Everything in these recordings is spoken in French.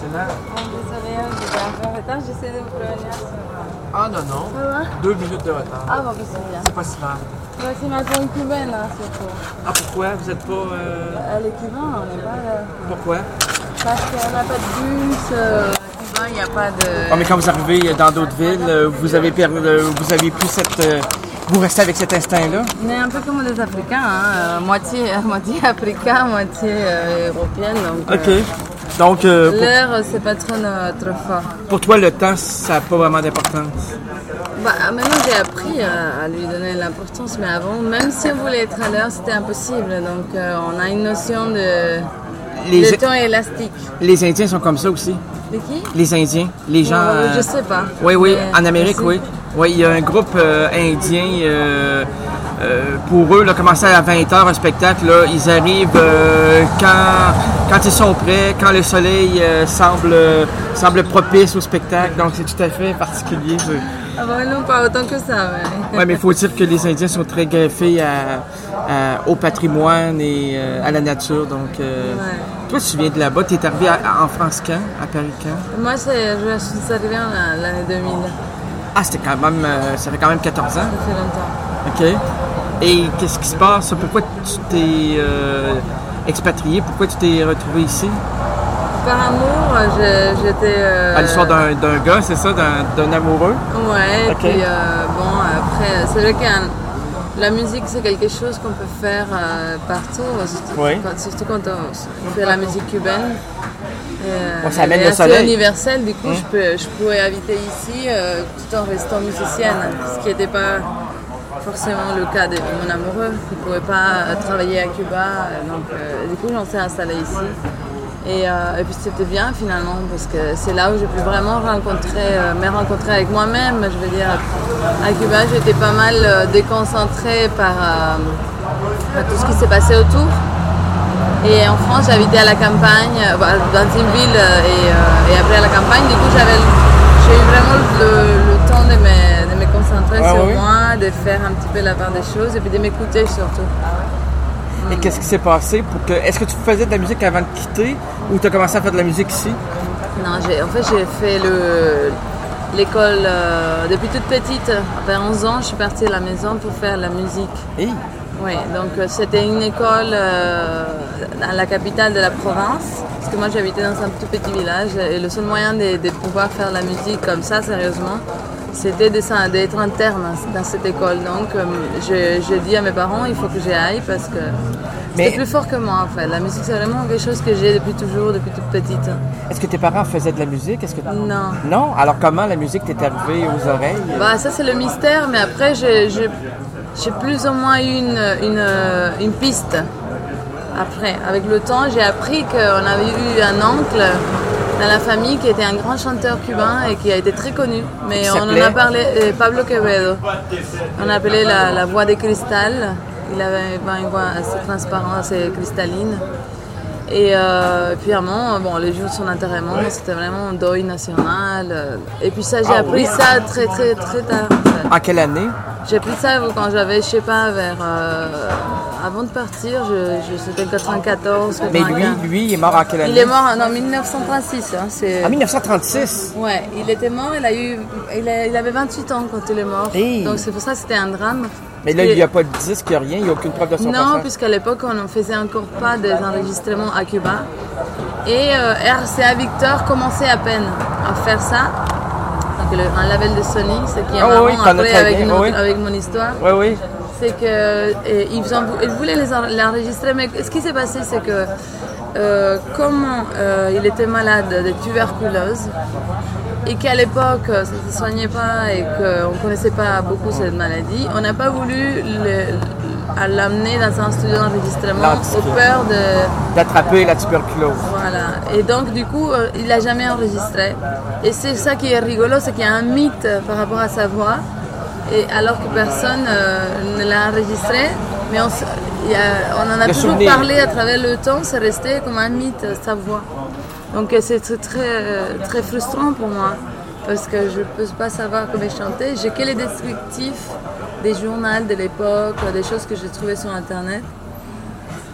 Excellent. Désolée, j'étais un peu en retard, j'essaie de vous prévenir sur... Ah non, non. Ça va? 2 minutes de retard. Ah bon, c'est bien. C'est pas si mal. Ouais, c'est ma tombe cubaine, hein, surtout. Ah, pourquoi? Vous êtes pas... Les Cubains, on n'est pas là. Pourquoi? Parce qu'on n'a pas de bus, Cubain, il n'y a pas de... Ah, mais quand vous arrivez dans d'autres villes, vous avez plus cette... vous restez avec cet instinct-là? On est un peu comme des Africains, hein, moitié africain, moitié européenne. Donc, OK. Donc, l'air, c'est pas trop fort. pour toi, le temps, ça n'a pas vraiment d'importance? Bah, maintenant, j'ai appris à lui donner l'importance, mais avant, même si on voulait être à l'heure, c'était impossible. Donc, on a une notion de temps élastique. Les Indiens sont comme ça aussi. De qui? Les Indiens, les gens... Je sais pas. Oui, Mais, en Amérique, aussi. oui. Oui, il y a un groupe indien, pour eux, là, commencer à 20h un spectacle, là, ils arrivent quand ils sont prêts, quand le soleil semble propice au spectacle, donc c'est tout à fait particulier. Ah bah non, pas autant que ça. Oui, mais il faut dire que les Indiens sont très greffés au patrimoine et à la nature, donc... Toi, tu viens de là-bas, tu es arrivé en France quand? À Paris quand? Moi, je suis arrivée en l'année 2000. Ah, c'était quand même... ça fait quand même 14 ans? Ça fait longtemps. OK. Et qu'est-ce qui se passe? Pourquoi tu t'es expatrié? Pourquoi tu t'es retrouvé ici? Par amour, j'étais... À l'histoire d'un gars, c'est ça? D'un amoureux? Ouais, OK. et puis bon, après, c'est vrai que la musique, c'est quelque chose qu'on peut faire partout, surtout quand on fait la musique cubaine. Ça amène elle est le soleil. assez universelle, du coup, je pouvais habiter ici tout en restant musicienne, ce qui n'était pas forcément le cas de mon amoureux, qui ne pouvait pas travailler à Cuba. Donc, du coup, j'en suis installée ici. Et puis c'était bien finalement, parce que c'est là où j'ai pu vraiment me rencontrer avec moi-même. Je veux dire, à Cuba, j'étais pas mal déconcentrée par tout ce qui s'est passé autour. Et en France, j'habitais à la campagne, dans une ville et après à la campagne. Du coup, j'ai eu vraiment le temps de me concentrer sur moi, de faire un petit peu la part des choses et puis de m'écouter surtout. Et qu'est-ce qui s'est passé pour que... Est-ce que tu faisais de la musique avant de quitter ou tu as commencé à faire de la musique ici? Non, j'ai fait l'école depuis toute petite. Après 11 ans, je suis partie de la maison pour faire la musique. Hey. Oui, donc c'était une école dans la capitale de la province. Parce que moi, j'habitais dans un tout petit village et le seul moyen de pouvoir faire la musique comme ça, sérieusement, c'était d'être interne dans cette école. Donc, j'ai dit à mes parents, il faut que j'y aille parce que c'est plus fort que moi, en fait. La musique, c'est vraiment quelque chose que j'ai depuis toujours, depuis toute petite. Est-ce que tes parents faisaient de la musique? Non. Non? Alors, comment la musique t'est arrivée aux oreilles? Bah, ça, c'est le mystère, mais après, j'ai plus ou moins eu une piste. Après, avec le temps, j'ai appris qu'on avait eu un oncle dans la famille qui était un grand chanteur cubain et qui a été très connu. Mais on en a parlé, Pablo Quevedo. On appelait la voix de cristal. Il avait une voix assez transparente, assez cristalline. Et puis à un moment, les jours de son enterrement, c'était vraiment un deuil national. Et puis ça, j'ai appris ça très très très tard. En fait. En quelle année? J'ai appris ça quand j'avais, je sais pas, avant de partir, c'était 94, 95. Mais lui, il est mort en quelle année? Il est mort en 1936. En 1936? Ouais, il était mort, il avait 28 ans quand il est mort. Hey. Donc c'est pour ça que c'était un drame. Mais là, il n'y a pas de disque, il n'y a rien, il n'y a aucune preuve de son passage. Non, puisqu'à l'époque, on ne faisait encore pas des enregistrements à Cuba. Et RCA Victor commençait à peine à faire ça. Donc, un label de Sony, ce qui est marrant après avec mon histoire. Oui, oui. C'est qu'ils voulaient l'enregistrer, mais ce qui s'est passé, c'est que comme il était malade de tuberculose, et qu'à l'époque, ça ne se soignait pas et qu'on ne connaissait pas beaucoup cette maladie, on n'a pas voulu l'amener dans un studio d'enregistrement au peur d'attraper la tuberculose. Voilà. Et donc, du coup, il n'a jamais enregistré. Et c'est ça qui est rigolo, c'est qu'il y a un mythe par rapport à sa voix, et alors que personne ne l'a enregistré, mais on en a toujours parlé à travers le temps, c'est resté comme un mythe, sa voix. Donc c'est très, très frustrant pour moi, parce que je ne peux pas savoir comment chanter. J'ai que les descriptifs des journaux de l'époque, des choses que j'ai trouvées sur Internet.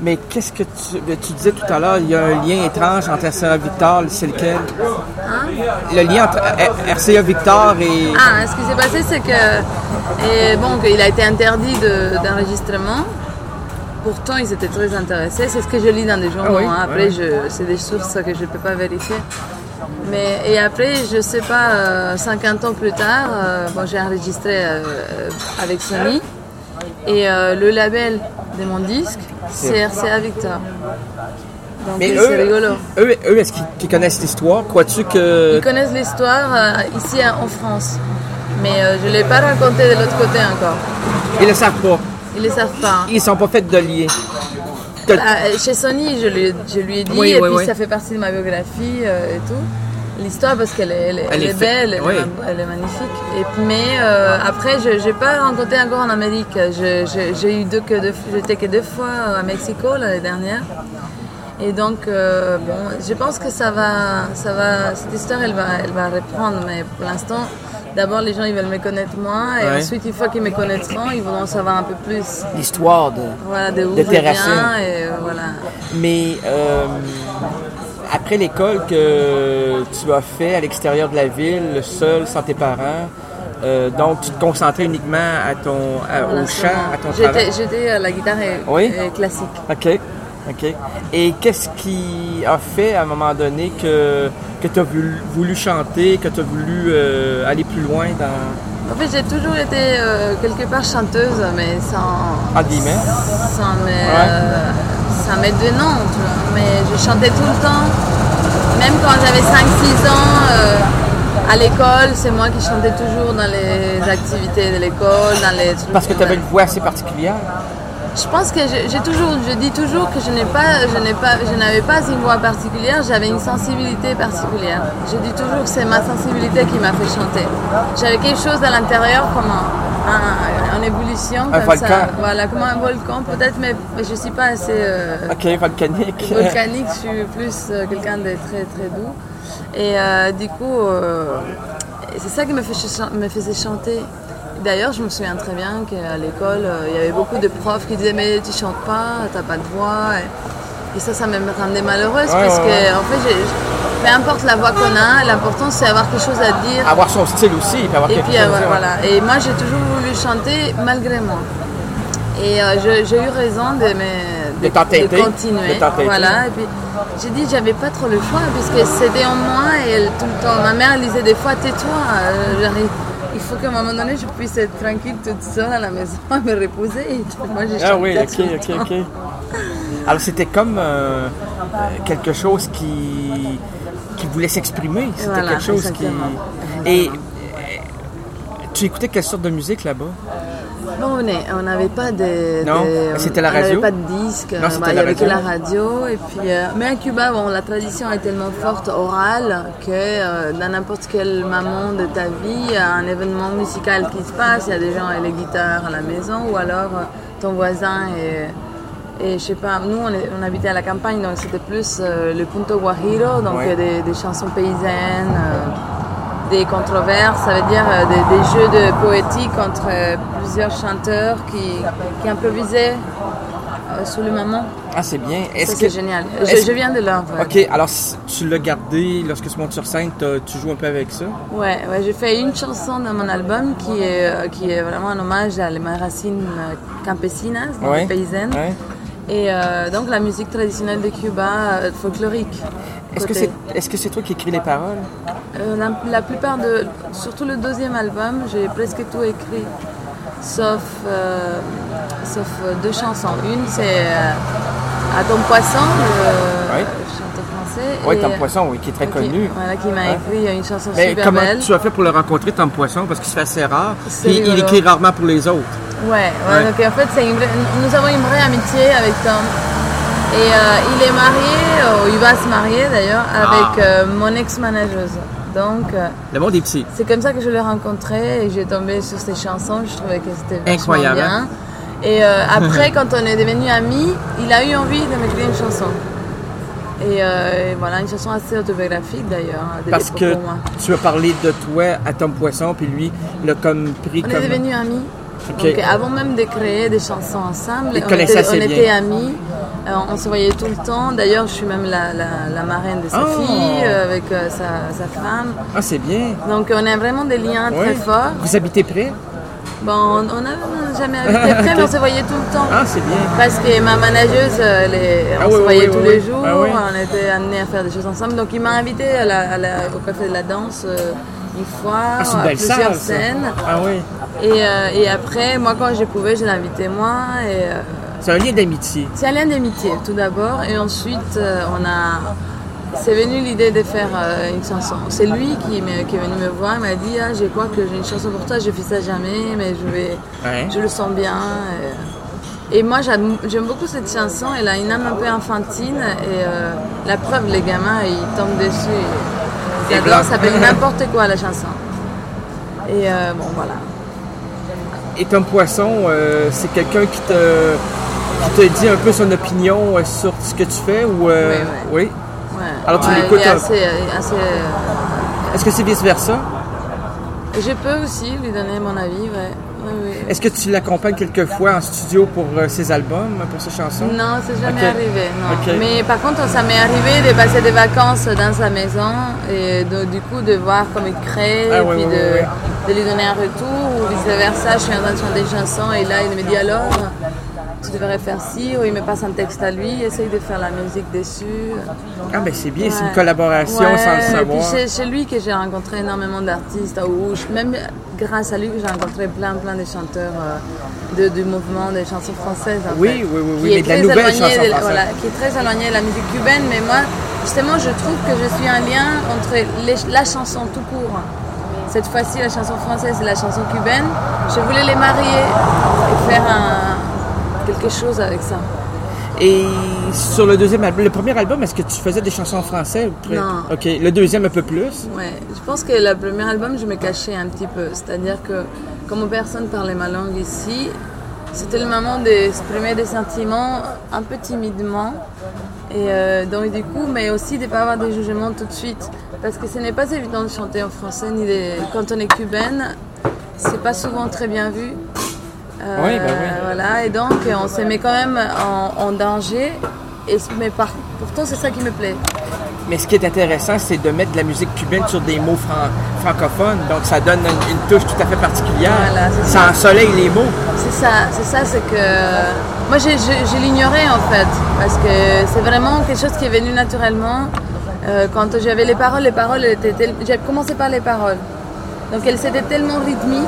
Mais qu'est-ce que tu disais tout à l'heure, il y a un lien étrange entre RCA Victor, c'est lequel? Hein? Le lien entre RCA Victor et... Ah, ce qui s'est passé, c'est qu'il a été interdit d'enregistrement. Pourtant, ils étaient très intéressés. C'est ce que je lis dans des journaux. Oui, Après, c'est des sources que je ne peux pas vérifier. Et après, je ne sais pas, 50 ans plus tard, j'ai enregistré avec Sony. Et le label de mon disque, c'est RCA Victor. Donc mais c'est rigolo. Eux, est-ce qu'ils connaissent l'histoire? Crois-tu que... Ils connaissent l'histoire ici en France. Mais je ne l'ai pas raconté de l'autre côté encore. Ils ne le savent pas? Ils ne le savent pas. Ils ne sont pas faits de lien. Chez Sony, je lui ai dit, oui, et oui, puis oui. ça fait partie de ma biographie et tout. L'histoire, parce qu'elle est belle, oui. elle est magnifique. Mais après, je n'ai pas rencontré encore en Amérique. J'ai eu j'étais que 2 fois à Mexico l'année dernière. Et donc, je pense que ça va, cette histoire, elle va reprendre. Mais pour l'instant, d'abord, les gens, ils veulent me connaître moins. Et ensuite, une fois qu'ils me connaîtront, ils vont en savoir un peu plus. L'histoire de où tes je viens. racines. Et voilà. Mais après l'école que tu as fait à l'extérieur de la ville, seul, sans tes parents, donc tu te concentrais uniquement au chant, à ton travail? J'étais à la guitare classique. OK. Et qu'est-ce qui a fait à un moment donné que tu as voulu chanter, que tu as voulu aller plus loin dans... En fait, j'ai toujours été quelque part chanteuse, mais sans... En guillemets? Sans mettre de nom, tu vois. Mais je chantais tout le temps. Même quand j'avais 5-6 ans, à l'école, c'est moi qui chantais toujours dans les activités de l'école, dans les trucs. Parce que tu avais une voix assez particulière? Je pense que je dis toujours que je n'avais pas une voix particulière, j'avais une sensibilité particulière. Je dis toujours que c'est ma sensibilité qui m'a fait chanter. J'avais quelque chose à l'intérieur comme en ébullition, un comme volcan. ça. Voilà, comme un volcan peut-être, mais je ne suis pas assez volcanique. Volcanique, je suis plus quelqu'un de très très doux. Et du coup, c'est ça qui me faisait chanter. D'ailleurs, je me souviens très bien qu'à l'école, il y avait beaucoup de profs qui disaient « mais tu chantes pas, t'as pas de voix ». Et ça me rendait malheureuse parce que, en fait, peu importe la voix qu'on a, l'important c'est d'avoir quelque chose à dire. Avoir son style aussi, puis avoir quelque chose à dire. Voilà. Et moi, j'ai toujours voulu chanter malgré moi. Et j'ai eu raison de continuer. Voilà. Et puis, j'ai dit j'avais pas trop le choix parce que c'était en moi et tout le temps. Ma mère disait des fois « tais-toi ». Il faut qu'à un moment donné, je puisse être tranquille toute seule à la maison, me reposer. Et moi, j'ai chanté OK. Alors, c'était comme quelque chose qui voulait s'exprimer. C'était quelque chose exactement. Et tu écoutais quelle sorte de musique là-bas? Bon, on n'avait pas de... Non, c'était la radio? On n'avait pas de disque, il n'y avait que la radio. Et puis, mais à Cuba, la tradition est tellement forte, orale, que dans n'importe quel moment de ta vie, il y a un événement musical qui se passe, il y a des gens avec les guitares à la maison, ou alors ton voisin et je sais pas, nous on habitait à la campagne, donc c'était plus le punto guajiro, donc des chansons paysannes, des controverses, ça veut dire des jeux de poétique entre plusieurs chanteurs qui improvisaient sous le moment. Ah, c'est bien. C'est génial. Je viens de là. En fait. OK, alors tu l'as gardé lorsque tu montes sur scène, tu joues un peu avec ça? Ouais, j'ai fait une chanson dans mon album qui est vraiment un hommage à mes racines campesinas, donc paysannes. Ouais. Et donc la musique traditionnelle de Cuba, folklorique. Est-ce que c'est toi qui écris les paroles? La plupart surtout le 2e album, j'ai presque tout écrit, sauf 2 chansons. Une, c'est à Tom Poisson, le chanteur français. Oui, Tom Poisson, qui est très connu. Voilà, qui m'a écrit une chanson super belle. Comment tu as fait pour le rencontrer, Tom Poisson? Parce qu'il se fait assez rare. Et il écrit rarement pour les autres. Ouais. Donc en fait, nous avons une vraie amitié avec Tom. Et il est marié, il va se marier d'ailleurs, avec mon ex-manageuse. Donc, le monde est petit. C'est comme ça que je l'ai rencontré et j'ai tombé sur ses chansons. Je trouvais que c'était incroyable. Bien. Et après, quand on est devenus amis, il a eu envie de m'écrire une chanson. Et voilà, une chanson assez autobiographique d'ailleurs. Parce que tu as parlé de toi à Tom Poisson, puis lui, il a comme pris on est devenus amis. Okay. Donc avant même de créer des chansons ensemble, on était amis. On se voyait tout le temps. D'ailleurs, je suis même la marraine de sa fille avec sa femme. Ah, c'est bien. Donc, on a vraiment des liens très forts. Vous habitez près? Bon, on n'a jamais habité près, mais on se voyait tout le temps. Ah, c'est bien. Parce que ma manageuse, on se voyait tous les jours. On était amenés à faire des choses ensemble. Donc, il m'a invité au Café de la Danse une fois, à plusieurs scènes. Ah oui. Et après, moi, quand je pouvais, je l'invitais moi. C'est un lien d'amitié. C'est un lien d'amitié, tout d'abord. Et ensuite, c'est venu l'idée de faire une chanson. C'est lui qui est venu me voir, il m'a dit je crois que j'ai une chanson pour toi, je fais ça jamais, mais je le sens bien. Et moi j'aime beaucoup cette chanson, elle a une âme un peu enfantine et la preuve, les gamins ils tombent dessus. Ils adorent, ça s'appelle N'importe quoi la chanson. Et bon voilà. Et Tom Poisson, c'est quelqu'un qui te dit un peu son opinion sur ce que tu fais ou oui? Ouais. Alors tu l'écoutes assez... Est-ce que c'est vice-versa? Je peux aussi lui donner mon avis, oui. Est-ce que tu l'accompagnes quelquefois en studio pour ses albums, pour ses chansons? Non, c'est jamais arrivé, non. Okay. Mais par contre, ça m'est arrivé de passer des vacances dans sa maison et du coup de voir comment il crée, de lui donner un retour ou vice-versa. Je suis en train de chanter des chansons et là il me dit alors tu devrais faire ci, ou il me passe un texte à lui, essaye de faire la musique dessus. Ah ben c'est bien, c'est une collaboration sans le savoir. Et puis c'est lui que j'ai rencontré énormément d'artistes, même grâce à lui que j'ai rencontré plein de chanteurs du mouvement des chansons françaises. Oui, mais de la nouvelle chanson française. Voilà, qui est très éloigné de la musique cubaine, mais moi, justement, je trouve que je suis un lien entre la chanson tout court. Cette fois-ci, la chanson française et la chanson cubaine, je voulais les marier et faire quelque chose avec ça. Et sur le deuxième album, le premier album, est-ce que tu faisais des chansons en français? Non. OK. Le deuxième, un peu plus? Ouais. Je pense que le premier album, je me cachais un petit peu. C'est-à-dire que, comme personne parlait ma langue ici, c'était le moment d'exprimer des sentiments un peu timidement. Et donc, du coup, mais aussi de ne pas avoir des jugements tout de suite. Parce que ce n'est pas évident de chanter en français, quand on est cubaine, c'est pas souvent très bien vu. Oui. Voilà, et donc on se met quand même en danger, mais pourtant c'est ça qui me plaît. Mais ce qui est intéressant, c'est de mettre de la musique cubaine sur des mots francophones, donc ça donne une touche tout à fait particulière. Voilà, ça ensoleille les mots. C'est que moi je l'ignorais en fait, parce que c'est vraiment quelque chose qui est venu naturellement. Quand j'avais les paroles j'ai commencé par les paroles. Donc elles étaient tellement rythmées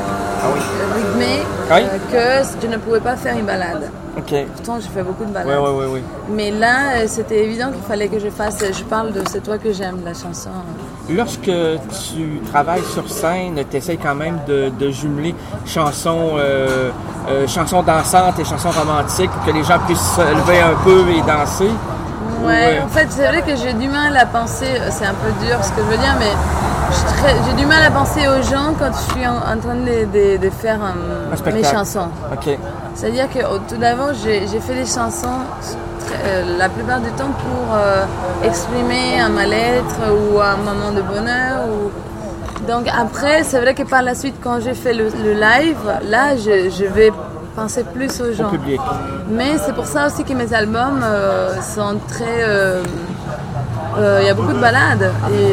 que je ne pouvais pas faire une balade. Okay. Pourtant, je fais beaucoup de balades. Oui. Mais là, c'était évident qu'il fallait que je parle de C'est toi que j'aime, la chanson. Lorsque tu travailles sur scène, tu essaies quand même de jumeler chansons dansantes et chansons romantiques pour que les gens puissent se lever un peu et danser. Ouais, en fait, c'est vrai que j'ai du mal à penser, c'est un peu dur ce que je veux dire, mais j'ai du mal à penser aux gens quand je suis en train de faire mes chansons. Okay. C'est-à-dire que tout d'abord, j'ai fait des chansons la plupart du temps pour exprimer un mal-être ou un moment de bonheur. Donc après, c'est vrai que par la suite, quand j'ai fait le live, là, je vais penser plus aux gens. Au public. Mais c'est pour ça aussi que mes albums sont très... il y a beaucoup de balades et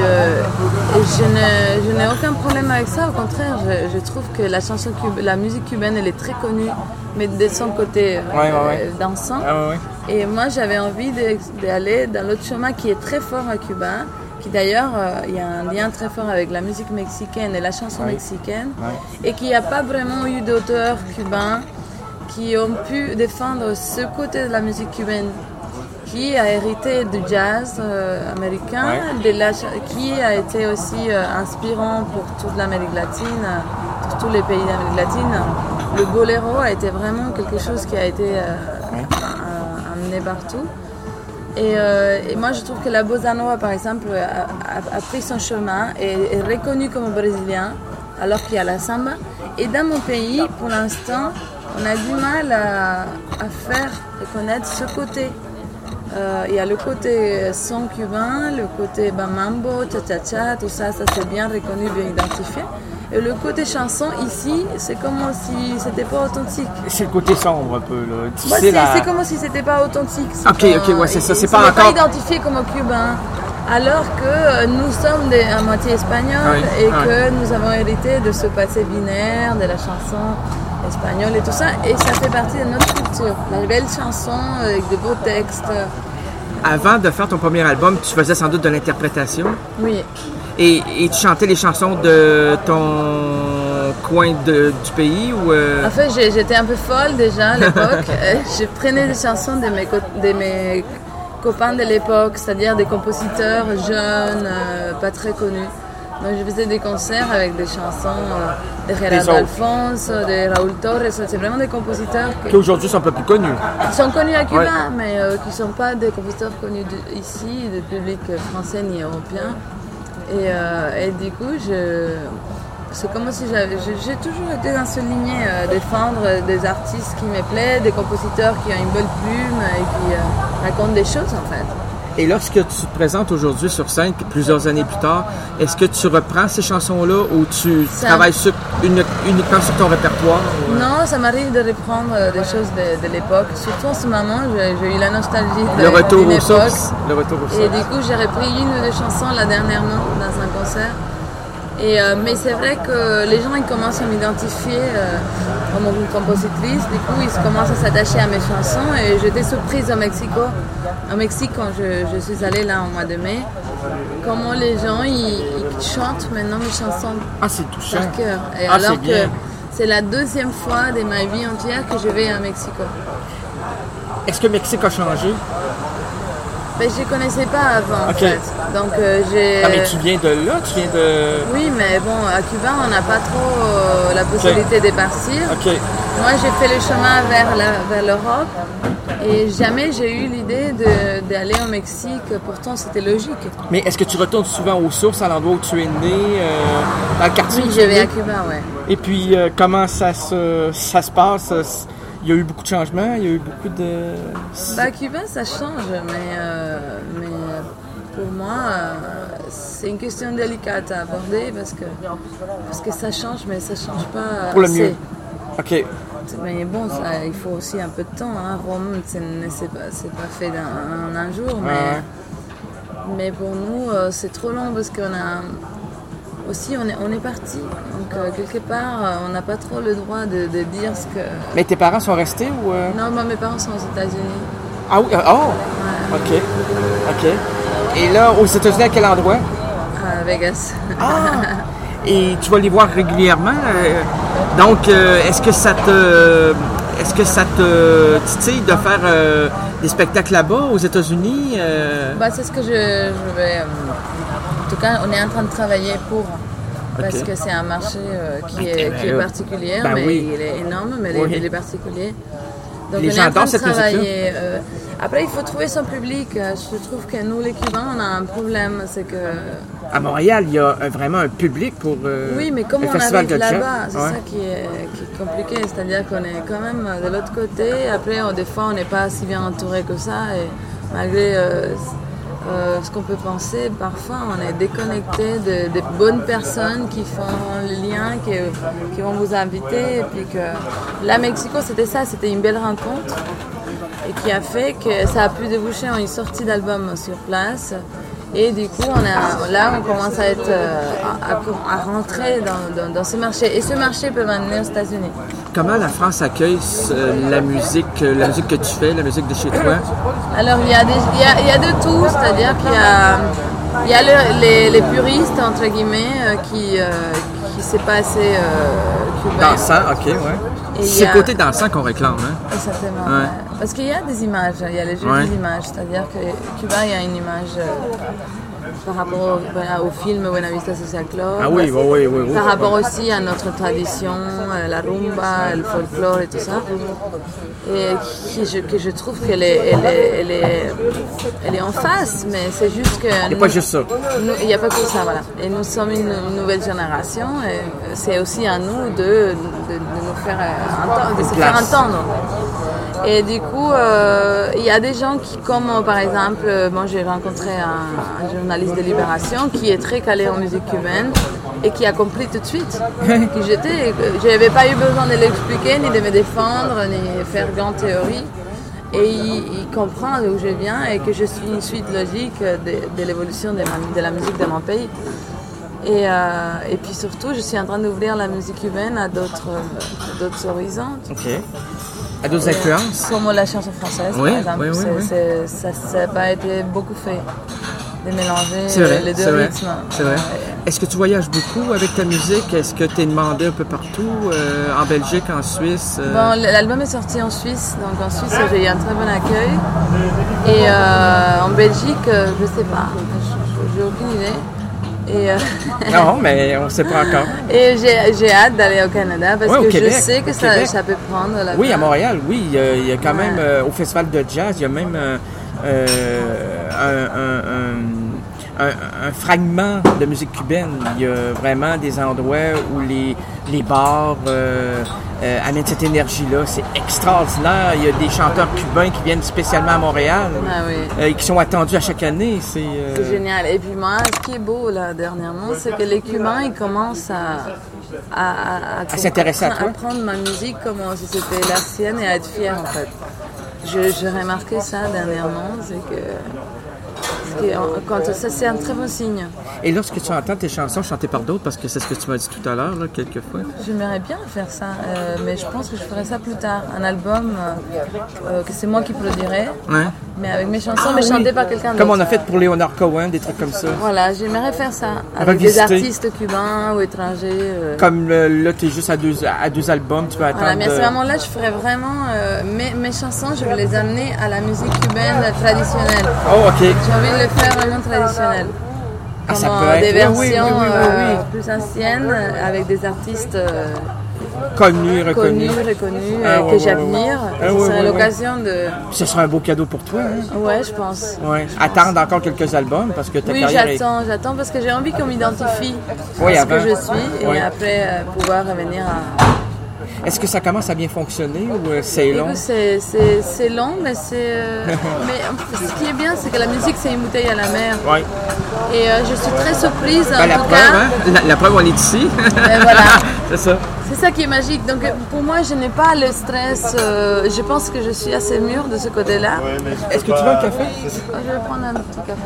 je n'ai aucun problème avec ça. Au contraire, je trouve que la musique cubaine, elle est très connue, mais de son côté dansant. Et moi, j'avais envie d'aller dans l'autre chemin qui est très fort à Cuba, qui d'ailleurs, il y a un lien très fort avec la musique mexicaine et la chanson mexicaine, et qu'il n'y a pas vraiment eu d'auteurs cubains qui ont pu défendre ce côté de la musique cubaine qui a hérité du jazz américain, qui a été aussi inspirant pour toute l'Amérique latine, pour tous les pays d'Amérique latine. Le boléro a été vraiment quelque chose qui a été amené partout. Et moi, je trouve que la bossa nova, par exemple, a pris son chemin et est reconnue comme brésilien, alors qu'il y a la samba. Et dans mon pays, pour l'instant, on a du mal à faire reconnaître ce côté. Il y a le côté son cubain, le côté mambo, cha-cha-cha, tout ça, ça c'est bien reconnu, bien identifié. Et le côté chanson ici, c'est comme si c'était pas authentique. C'est le côté sombre un peu, là. C'est comme si c'était pas authentique. Ok, ouais, c'est ça. C'est pas encore. Pas identifié comme cubain. Alors que nous sommes à moitié espagnols et que nous avons hérité de ce passé binaire, de la chanson espagnole et tout ça. Et ça fait partie de notre culture. La belle chanson avec de beaux textes. Avant de faire ton premier album, tu faisais sans doute de l'interprétation. Oui. Et tu chantais les chansons de ton coin du pays ou En fait, j'étais un peu folle déjà à l'époque. Je prenais des chansons de mes copains de l'époque, c'est-à-dire des compositeurs jeunes, pas très connus. Donc je faisais des concerts avec des chansons de Gerardo Alfonso, de Raúl Torres. C'est vraiment des compositeurs qui aujourd'hui sont un peu plus connus. Qui sont connus à Cuba, mais qui ne sont pas des compositeurs connus ici, du public français ni européen. Et du coup, c'est comme si j'ai toujours été dans cette lignée, défendre des artistes qui me plaisent, des compositeurs qui ont une belle plume et qui racontent des choses en fait. Et lorsque tu te présentes aujourd'hui sur scène, plusieurs années plus tard, est-ce que tu reprends ces chansons-là ou tu travailles uniquement sur ton répertoire? Non, ça m'arrive de reprendre des choses de l'époque. Surtout en ce moment, j'ai eu la nostalgie de le retour aux époque. sources. Et du coup, j'ai repris une ou deux chansons là dernièrement dans un concert. Mais c'est vrai que les gens ils commencent à m'identifier comme une compositrice. Du coup, ils commencent à s'attacher à mes chansons. Et j'étais surprise au Mexique quand je suis allée là au mois de mai. Comment les gens ils chantent maintenant mes chansons c'est touchant. par cœur. Et alors que c'est la deuxième fois de ma vie entière que je vais à Mexico. Est-ce que le Mexique a changé? Je ne connaissais pas avant en fait. Donc j'ai. Ah mais tu viens de là, tu viens de. Oui, mais bon, à Cuba, on n'a pas trop la possibilité de partir. Moi, j'ai fait le chemin vers l'Europe et jamais j'ai eu l'idée d'aller au Mexique. Pourtant, c'était logique. Mais est-ce que tu retournes souvent aux sources, à l'endroit où tu es né, dans le quartier? Oui, je vais à Cuba, ouais. Et puis, comment ça se passe? Il y a eu beaucoup de changements, il y a eu beaucoup de... Cuba, ça change, mais pour moi, c'est une question délicate à aborder parce que ça change, mais ça change pas. Pour le mieux. OK. Mais bon, il faut aussi un peu de temps. Hein. Rome, c'est pas fait en un jour, mais pour nous, c'est trop long parce qu'on a... Aussi, on est parti, donc quelque part, on n'a pas trop le droit de dire ce que... Mais tes parents sont restés ou... Non, mes parents sont aux États-Unis. Ah oui? Oh! Ouais. OK. Et là, aux États-Unis, à quel endroit? À Vegas. Et tu vas les voir régulièrement? Donc, est-ce que ça te titille de faire des spectacles là-bas, aux États-Unis? C'est ce que je vais... En tout cas, on est en train de travailler pour, parce que c'est un marché qui est particulier, il est énorme, mais il est particulier. Donc les on est en train de cette travailler. Après, il faut trouver son public. Je trouve que nous, les Cubains, on a un problème, c'est que... À Montréal, il y a vraiment un public pour oui, mais comme on arrive là-bas, c'est ça qui est compliqué. C'est-à-dire qu'on est quand même de l'autre côté. Après, des fois, on n'est pas si bien entouré que ça. Et malgré... ce qu'on peut penser, parfois on est déconnecté de bonnes personnes qui font le lien, qui vont vous inviter. Et puis que là, Mexico, c'était une belle rencontre et qui a fait que ça a pu déboucher en une sortie d'album sur place. Et du coup, on commence à être à rentrer dans ce marché. Et ce marché peut m'amener aux États-Unis. Comment la France accueille la musique que tu fais, la musique de chez toi? Alors, il y a de tout, c'est-à-dire qu'il y a les puristes, entre guillemets, qui c'est pas assez cubain. Dansant, ok, ouais. C'est le côté dansant qu'on réclame, hein? Exactement, ouais. Parce qu'il y a des images, il y a les jeux des images, c'est-à-dire que Cuba, il y a une image par rapport au film Buena Vista Social Club. Ah oui. Par rapport aussi à notre tradition, la rumba, le folklore et tout ça. Et que je trouve qu'elle est en face, mais c'est juste que... Il n'y a pas juste ça. Il n'y a pas que ça, voilà. Et nous sommes une nouvelle génération et c'est aussi à nous de nous faire entendre, de se faire entendre. Et du coup, il y a des gens qui, comme par exemple, moi j'ai rencontré un journaliste de Libération qui est très calé en musique cubaine et qui a compris tout de suite qui j'étais. Je n'avais pas eu besoin de l'expliquer, ni de me défendre, ni faire grande théorie. Et il comprend d'où je viens et que je suis une suite logique de l'évolution de la musique de mon pays. Et puis surtout, je suis en train d'ouvrir la musique cubaine à d'autres horizons. OK. À d'autres influences? Comme la chanson française, oui, par exemple. Oui. Ça n'a pas été beaucoup fait, de mélanger les deux rythmes. C'est vrai. Est-ce que tu voyages beaucoup avec ta musique? Est-ce que tu es demandé un peu partout, en Belgique, en Suisse? Bon, l'album est sorti en Suisse, donc en Suisse j'ai eu un très bon accueil. Et en Belgique, je ne sais pas, j'ai aucune idée. Non, mais on ne sait pas encore. Et j'ai hâte d'aller au Canada parce que Québec, je sais que ça peut prendre là-bas. Oui, à Montréal, oui. Il y a quand même, au Festival de Jazz, il y a même un fragment de musique cubaine. Il y a vraiment des endroits où les bars amènent cette énergie-là. C'est extraordinaire. Il y a des chanteurs cubains qui viennent spécialement à Montréal et qui sont attendus à chaque année. C'est génial. Et puis moi, ce qui est beau là dernièrement, c'est que les Cubains ils commencent à s'intéresser à toi, à prendre ma musique comme si c'était la sienne et à être fiers en fait. J'ai remarqué ça dernièrement, c'est que ça, c'est un très bon signe. Et lorsque tu entends tes chansons chantées par d'autres, parce que c'est ce que tu m'as dit tout à l'heure, quelques fois. J'aimerais bien faire ça, mais je pense que je ferai ça plus tard. Un album que c'est moi qui produirais, mais avec mes chansons, mais chantées par quelqu'un d'autre. Comme on a fait pour Leonard Cohen, des trucs comme ça. Voilà, j'aimerais faire ça, avec des artistes cubains ou étrangers. Comme là, tu es juste à deux albums, tu peux attendre. Voilà, mais à ce moment-là, je ferais vraiment... mes chansons, je vais les amener à la musique cubaine traditionnelle. Oh, OK. J'ai envie de le faire vraiment traditionnel. Comme ça peut des être... versions plus anciennes avec des artistes connus, reconnus, que j'admire. Ce serait l'occasion de... Ce sera un beau cadeau pour toi. Hein? Ouais, je pense. Ouais. Attendre encore quelques albums parce que ta carrière j'attends parce que j'ai envie qu'on m'identifie à ce que je suis et après pouvoir revenir à... Est-ce que ça commence à bien fonctionner ou c'est long? C'est long, mais c'est... mais ce qui est bien, c'est que la musique, c'est une bouteille à la mer. Oui. Et je suis très surprise, la preuve, hein? La preuve, on est ici. Voilà. C'est ça. C'est ça qui est magique. Donc, pour moi, je n'ai pas le stress. Je pense que je suis assez mûre de ce côté-là. Est-ce que tu veux un café? Je vais prendre un petit café,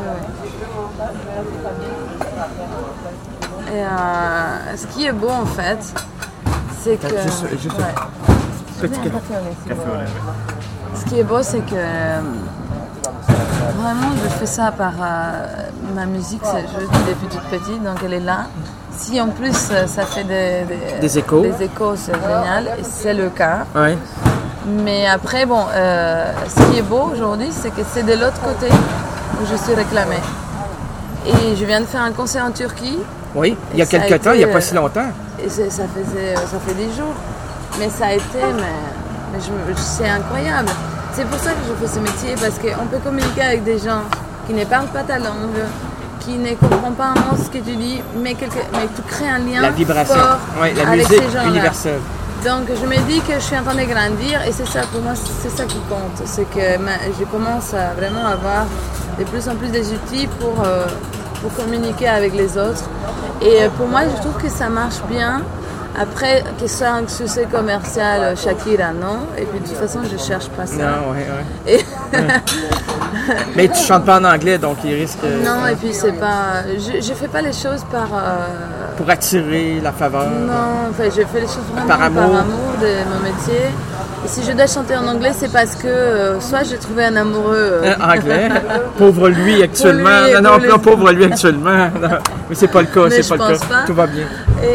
oui. Et ce qui est beau, en fait... c'est que... Juste petit café au lait. Ce qui est beau, c'est que vraiment, je fais ça par ma musique. Je vis depuis toute petite, donc elle est là. Si en plus ça fait des échos, c'est génial, et c'est le cas. Ouais. Mais après, bon, ce qui est beau aujourd'hui, c'est que c'est de l'autre côté où je suis réclamée. Et je viens de faire un concert en Turquie. Oui, il y a quelques temps, il n'y a pas si longtemps. Et ça fait 10 jours. Mais ça a été, c'est incroyable. C'est pour ça que je fais ce métier, parce qu'on peut communiquer avec des gens qui ne parlent pas ta langue, qui ne comprennent pas un mot ce que tu dis, mais tu crées un lien la vibration, fort la avec musique ces gens-là. universelle. Donc je me dis que je suis en train de grandir et c'est ça, pour moi, c'est ça qui compte. C'est que je commence à vraiment avoir de plus en plus des outils pour communiquer avec les autres. Et pour moi, je trouve que ça marche bien. Après, que ce soit un succès commercial, Shakira, non. Et puis de toute façon, je ne cherche pas ça. Non, ouais. Mais tu chantes pas en anglais, donc il risque... Non, et puis c'est pas... Je fais pas les choses par... Pour attirer la faveur. Non, enfin, je fais les choses vraiment par amour de mon métier. Et si je dois chanter en anglais, c'est parce que soit j'ai trouvé un amoureux... anglais. Pauvre lui actuellement. Non, pauvre lui actuellement. Non, mais c'est pas le cas, mais c'est pas le cas. Pas. Tout va bien.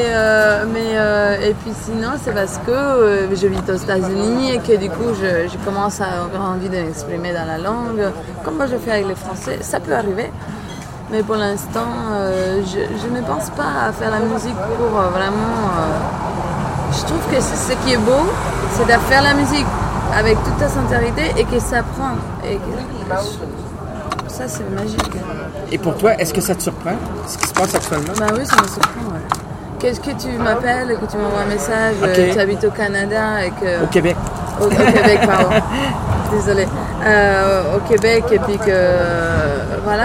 Et puis sinon, c'est parce que je vis aux États-Unis et que du coup, je commence à avoir envie de m'exprimer dans la langue. Comme moi, je fais avec les Français, ça peut arriver. Mais pour l'instant, je ne pense pas à faire la musique pour vraiment... je trouve que ce qui est beau, c'est de faire la musique avec toute ta sincérité et que ça prend. Et que, ça, c'est magique. Et pour toi, est-ce que ça te surprend, ce qui se passe actuellement? Ben oui, ça me surprend, ouais. Qu'est-ce que tu m'appelles, que tu m'envoies un message, tu habites au Canada et que... Au Québec. Au Québec, pardon. Désolée. Au Québec, et puis que voilà,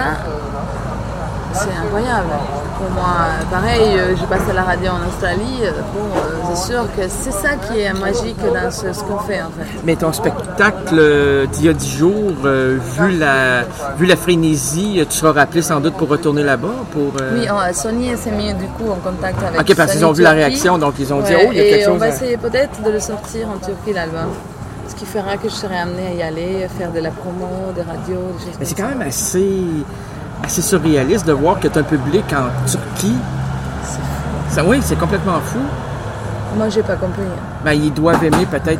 c'est incroyable. Pour moi, pareil, j'ai passé la radio en Australie. C'est sûr que c'est ça qui est magique dans ce qu'on fait en fait. Mais ton spectacle d'il y a 10 jours, vu la frénésie, tu seras rappelé sans doute pour retourner là-bas? Oui, Sony s'est mis du coup en contact avec OK, parce qu'ils ont vu la réaction, donc ils ont dit, oh, il y a quelque chose. Et on va essayer peut-être de le sortir en Turquie, l'album. Ce qui fera que je serai amenée à y aller, faire de la promo, des radios, des choses. Mais c'est quand même assez surréaliste de voir que tu as un public en Turquie. C'est fou. Ça, oui, c'est complètement fou. Moi, j'ai pas compris. Ben, ils doivent aimer peut-être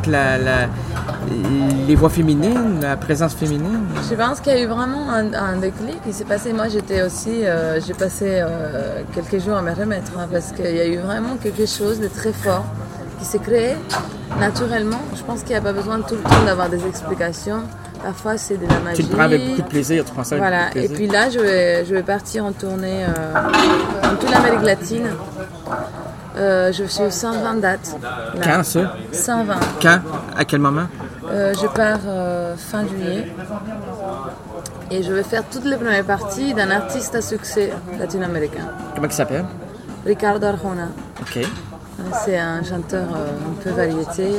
les voix féminines, la présence féminine. Je pense qu'il y a eu vraiment un déclic qui s'est passé. Moi, j'étais aussi, j'ai passé quelques jours à me remettre parce qu'il y a eu vraiment quelque chose de très fort qui s'est créé naturellement. Je pense qu'il n'y a pas besoin tout le temps d'avoir des explications. Parfois, c'est de la magie. Tu le prends avec beaucoup de plaisir, tu prends ça avec voilà. beaucoup de plaisir. Et puis là, je vais partir en tournée dans toute l'Amérique latine. Je suis aux 120 dates. Là. Quand ça? 120. Quand? À quel moment? Je pars fin juillet. Et je vais faire toutes les premières parties d'un artiste à succès latino-américain. Comment il s'appelle? Ricardo Arjona. OK. C'est un chanteur un peu variété,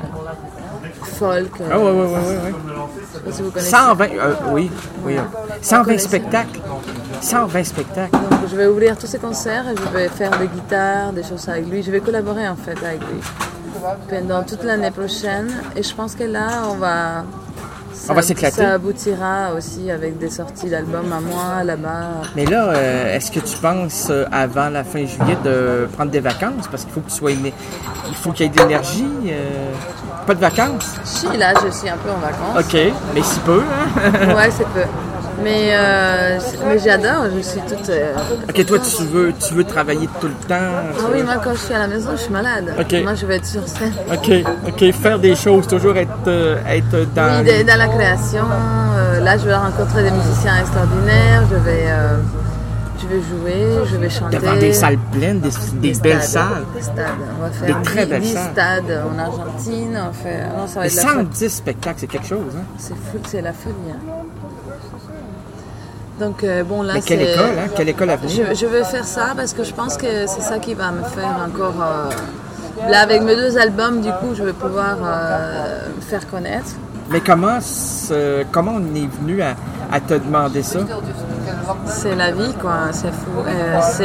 folk. Ah oui. Je sais pas si vous connaissez. 120, oui. 120 spectacles. 120 spectacles. Donc je vais ouvrir tous ces concerts et je vais faire des guitares, des choses avec lui. Je vais collaborer en fait avec lui pendant toute l'année prochaine. Et je pense que là, on va s'éclater. Ça aboutira aussi avec des sorties d'albums à moi, là-bas. Mais là, est-ce que tu penses, avant la fin juillet, de prendre des vacances? Parce qu'il faut que tu sois il faut qu'il y ait de l'énergie. Pas de vacances? Si, là, je suis un peu en vacances. OK, mais si peu, hein? Ouais, c'est peu. Mais j'adore, je suis toute... OK, toi, tu veux travailler tout le temps? Ah oui, moi, quand je suis à la maison, je suis malade. Okay. Moi, je vais être sur scène. OK. Faire des choses, toujours être dans... Oui, dans la création. Là, je vais rencontrer des musiciens extraordinaires. Je vais jouer, je vais chanter. Devant des salles pleines, des belles salles. Des stades. On va faire des très belles 10 salles. Stades en Argentine. Non, ça va être 110 spectacles, c'est quelque chose, hein? C'est fou, c'est la folie, hein. Donc, bon, là, mais quelle école, hein? Quelle école à venir? Je veux faire ça parce que je pense que c'est ça qui va me faire encore... Là, avec mes 2 albums, du coup, je vais pouvoir me faire connaître. Mais comment on est venu à te demander ça? C'est la vie, quoi. C'est fou.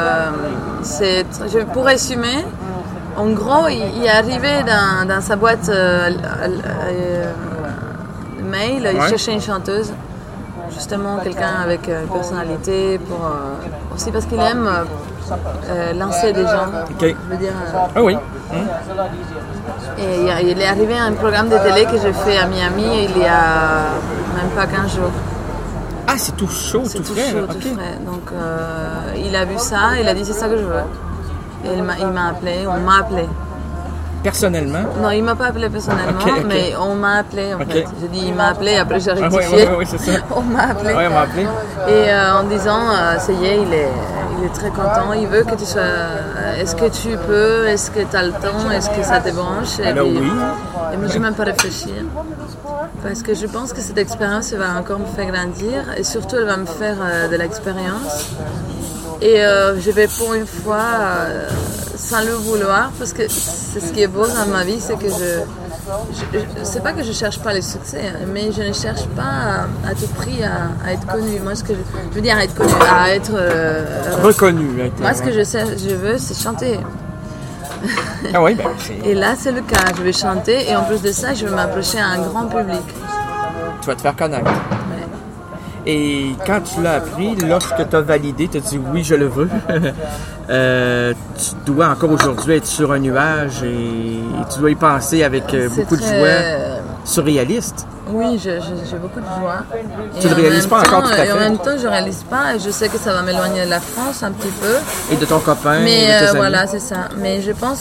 Pour résumer, en gros, il est arrivé dans sa boîte mail, il cherchait une chanteuse. Justement, quelqu'un avec une personnalité, aussi parce qu'il aime lancer des gens. Okay. Je veux dire. Ah oui. Et il est arrivé à un programme de télé que j'ai fait à Miami il y a même pas 15 jours. Ah, c'est tout chaud, tout frais. Tout frais. Donc, il a vu ça, il a dit c'est ça que je veux. Et il m'a appelé, on m'a appelé. Personnellement? Non, il ne m'a pas appelé personnellement, okay. Mais on m'a appelé en fait. J'ai dit il m'a appelé, après j'ai rectifié. Oui, c'est ça. On m'a appelé. Oui, on m'a appelé. Et en disant, ça y est, il est très content, il veut que tu sois... Est-ce que tu peux, est-ce que tu as le temps, est-ce que ça te branche? Et puis, oui. Et moi, je n'ai même pas réfléchi. Parce que je pense que cette expérience va encore me faire grandir et surtout, elle va me faire de l'expérience. Et je vais pour une fois, sans le vouloir, parce que c'est ce qui est beau dans ma vie, c'est que c'est pas que je cherche pas le succès, mais je ne cherche pas à tout prix à être connue. Moi, ce que je veux dire, à être connue, à être reconnue. Moi, ce que je veux, c'est chanter. Ah oui, Et là, c'est le cas. Je vais chanter et en plus de ça, je vais m'approcher à un grand public. Tu vas te faire connaître. Et quand tu l'as appris, lorsque tu as validé, tu as dit oui, je le veux, tu dois encore aujourd'hui être sur un nuage et tu dois y penser avec beaucoup de joie, surréaliste. Oui, j'ai beaucoup de joie. Tu ne le réalises pas encore tout à fait. Et en même temps, je ne réalise pas et je sais que ça va m'éloigner de la France un petit peu. Et de ton copain. Mais et de tes amis. Voilà, c'est ça. Mais je pense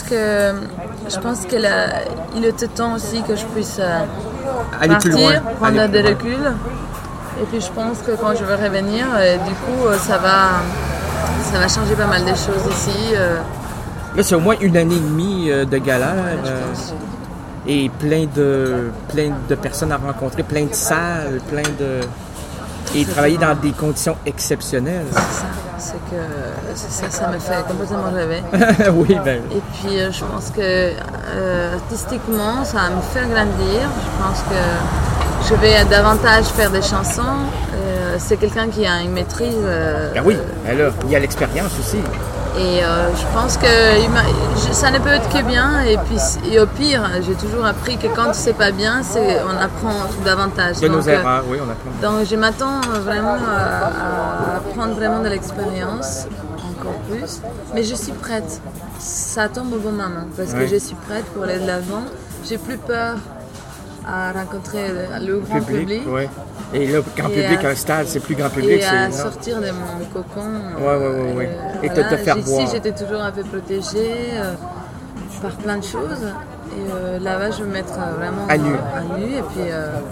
qu'il était temps aussi que je puisse aller partir, plus loin. prendre des reculs. Et puis je pense que quand je vais revenir, du coup, ça va changer pas mal de choses ici. Là, c'est au moins 1 année et demie de galère. et plein de personnes à rencontrer, plein de salles, et travailler dans des conditions exceptionnelles. C'est ça, ça me fait complètement rêver. Oui, ben. Et puis je pense que artistiquement, ça va me faire grandir. Je pense que je vais davantage faire des chansons. C'est quelqu'un qui a une maîtrise. Ben oui, alors, il y a l'expérience aussi. Et je pense que ça ne peut être que bien. Et puis, et au pire, j'ai toujours appris que quand c'est pas bien, on apprend davantage. De nos erreurs, oui, on apprend. Donc, je m'attends vraiment à prendre vraiment de l'expérience, encore plus. Mais je suis prête. Ça tombe au bon moment parce que je suis prête pour aller de l'avant. J'ai plus peur à rencontrer le grand public. Ouais. Et là, grand public, un stade, c'est plus grand public. Et à sortir de mon cocon. Oui. Et voilà, te faire voir. Ici, j'étais toujours un peu protégée par plein de choses. Et là-bas, je vais me mettre vraiment à nu. Et puis,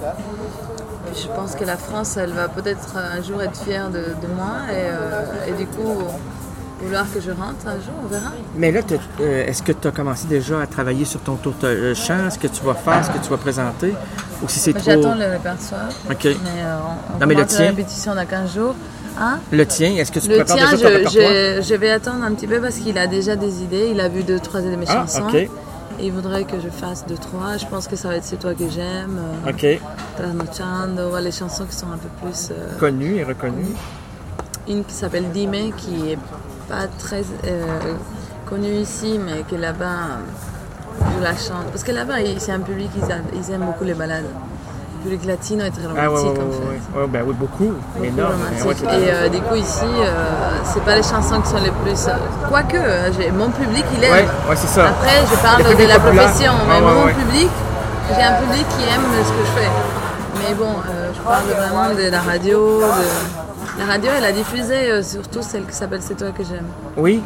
je pense que la France, elle va peut-être un jour être fière de moi. Et du coup, vouloir que je rentre un jour, on verra. Mais là, est-ce que tu as commencé déjà à travailler sur ton tour de chant, ce que tu vas faire, ce que tu vas présenter? Ou si c'est trop... J'attends le répertoire. OK. Mais on commence le tien? la répétition dans 15 jours. Hein? Le tien, est-ce que tu prépares déjà ton répertoire? Je vais attendre un petit peu parce qu'il a déjà des idées. Il a vu 2-3 de mes chansons. OK. Et il voudrait que je fasse 2-3. Je pense que ça va être C'est toi que j'aime. OK. Trasnochando, les chansons qui sont un peu plus... connues et reconnues. Une qui s'appelle Dime, qui est pas très connue ici, mais que là-bas, je la chante. Parce que là-bas, c'est un public, ils aiment beaucoup les ballades. Le public latino est très romantique, en fait. Oui, beaucoup. Énorme. Romantique. Et du coup, ici, c'est pas les chansons qui sont les plus... Quoique, mon public, il aime. Oui, c'est ça. Après, je parle de la profession, mais mon public, j'ai un public qui aime ce que je fais. Mais bon, je parle vraiment de la radio, La radio, elle a diffusé surtout celle qui s'appelle C'est toi que j'aime. Oui.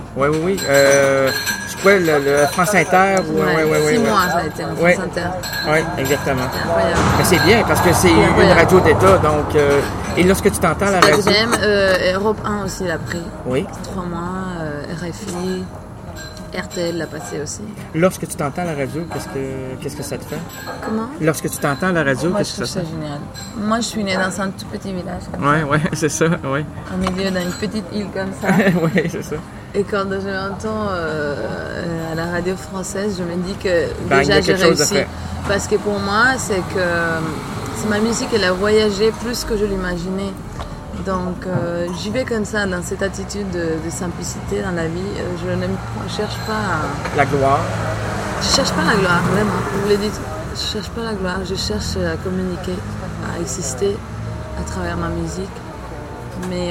Je crois le France Inter. 6 mois, ça a été en France Inter. Oui, exactement. C'est incroyable. Mais c'est bien parce que c'est une radio d'État. Donc, et lorsque tu t'entends la radio... J'aime. Europe 1 aussi l'a pris. Oui. 3 mois. RFI. RTL l'a passé aussi. Lorsque tu t'entends la radio, qu'est-ce que ça te fait? Comment? Lorsque tu t'entends la radio, Moi, qu'est-ce que ça te fait? génial. Moi, je suis née dans un tout petit village comme ça. Oui, c'est ça, oui. Au milieu d'une petite île comme ça. Oui, c'est ça. Et quand je l'entends à la radio française, je me dis que déjà j'ai réussi. Parce que pour moi, c'est ma musique, elle a voyagé plus que je l'imaginais. Donc j'y vais comme ça, dans cette attitude de simplicité dans la vie. Je ne cherche pas la gloire. Je cherche pas la gloire, vraiment. Vous l'avez dit, je cherche pas la gloire, je cherche à communiquer, à exister à travers ma musique. Mais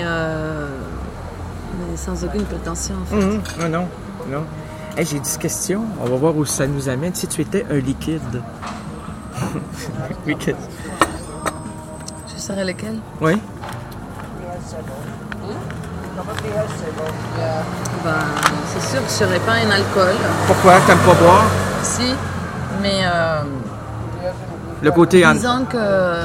sans aucune prétention, en fait. Non. Hey, j'ai 10 questions. On va voir où ça nous amène. Si tu étais un liquide. Liquide. Je serais lequel? Oui. C'est sûr que je ne serais pas un alcool. Pourquoi? T'aimes pas boire? Si, mais le côté... disons que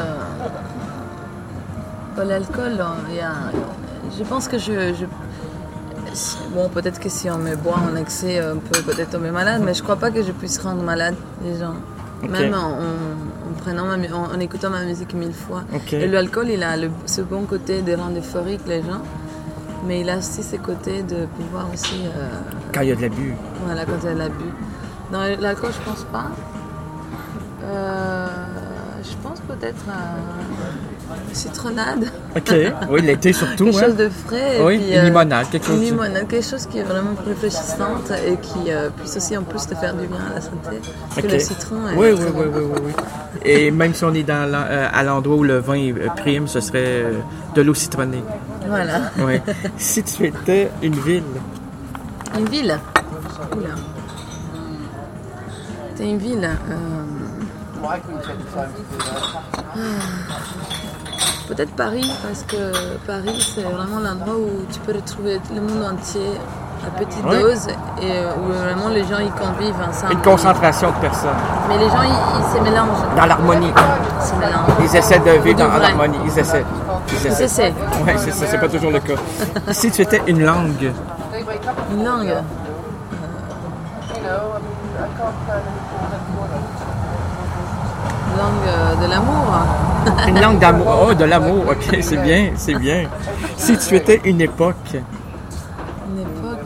l'alcool, je pense que bon, peut-être que si on me boit en excès, on peut peut-être tomber malade, mais je crois pas que je puisse rendre malade les gens. Okay. Même en écoutant ma musique 1000 fois. Okay. Et l'alcool, il a ce bon côté de rendre euphorique les gens, mais il a aussi ce côté de pouvoir aussi... quand il y a de l'abus. Voilà, quand il y a de l'abus. Dans l'alcool, je pense pas. Je pense peut-être à citronnade. OK. Oui, l'été surtout. Quelque chose de frais. Oui, et puis, une limonade. Quelque chose qui est vraiment réfléchissante et qui puisse aussi en plus te faire du bien à la santé. Parce que le citron est oui. Et même si on est à l'endroit où le vin prime, ce serait de l'eau citronnée. Voilà. Oui. Si tu étais une ville. Une ville? Oula. T'es une ville. Peut-être Paris, parce que Paris, c'est vraiment l'endroit où tu peux retrouver le monde entier à petite dose et où vraiment les gens y convivent ensemble. Une concentration de personnes. Mais les gens, ils se mélangent. Dans l'harmonie. Ils se mélangent. Ils essaient de vivre en harmonie. Ils essaient. Oui, c'est ça, c'est pas toujours le cas. Si tu étais une langue. Une langue Langue de l'amour. Une langue d'amour. Oh, de l'amour. OK, c'est bien, c'est bien. Si tu étais une époque. Une époque.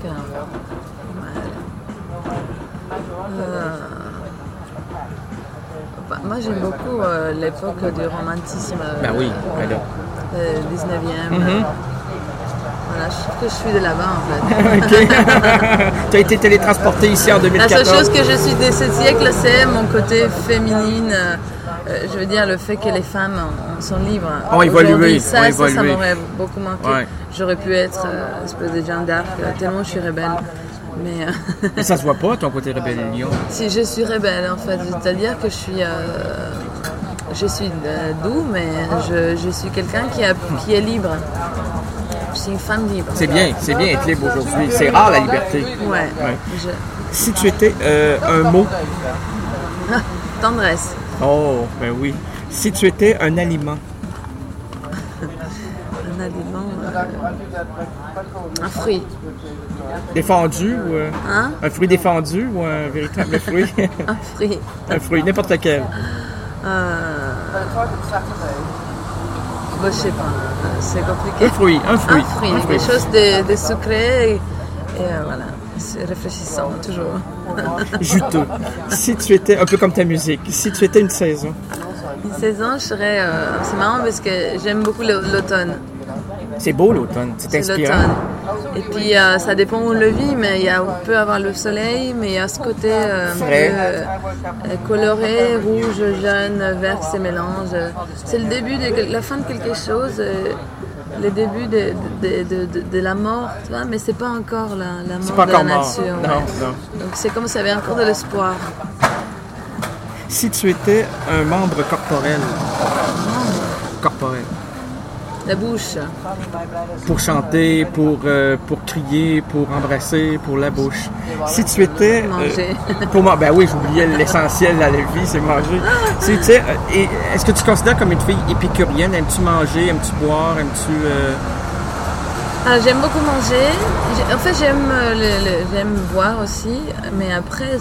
Moi, j'aime beaucoup l'époque du romantisme. Ben oui, ben là. 19e. Voilà, je trouve que je suis de là-bas, en fait. OK. Tu as été télétransporté ici en 2014. La seule chose que je suis de ce siècle, c'est mon côté féminine. Je veux dire, le fait que les femmes sont libres. Ont évolué. Ça m'aurait beaucoup manqué. Ouais. J'aurais pu être une espèce de Jeanne d'Arc, tellement je suis rebelle. Mais ça se voit pas, ton côté rébellion? Si, je suis rebelle, en fait. C'est-à-dire que je suis doux, mais je suis quelqu'un qui est libre. Je suis une femme libre. C'est bien être libre aujourd'hui. C'est rare, la liberté. Ouais. Si tu étais un mot? Tendresse. Oh, ben oui. Si tu étais un aliment? Un aliment... un fruit. Défendu ou... Un fruit défendu ou un véritable fruit? Un fruit. Un fruit, n'importe lequel. Je sais pas, c'est compliqué. Un fruit. Quelque chose de sucré et voilà, c'est réfléchissant toujours. Juteux. Si tu étais, un peu comme ta musique, si tu étais une saison? Une saison, je serais... c'est marrant parce que j'aime beaucoup l'automne. C'est beau l'automne, c'est inspirant. L'automne. Et puis ça dépend où on le vit, mais on peut avoir le soleil, mais il y a ce côté un peu coloré, rouge, jaune, vert qui se mélange. C'est le début la fin de quelque chose, le début de la mort, tu vois, mais c'est pas encore la mort de la nature. Non. Donc c'est comme s'il y avait encore de l'espoir. Si tu étais un membre corporel. La bouche. Pour chanter, pour crier, pour embrasser, pour la bouche. Si tu étais... Manger. Ben oui, j'oubliais l'essentiel à la vie, c'est manger. Si tu étais, est-ce que tu te considères comme une fille épicurienne? Aimes-tu manger? Aimes-tu boire? Aimes-tu... J'aime beaucoup manger. En fait, j'aime boire aussi, mais après,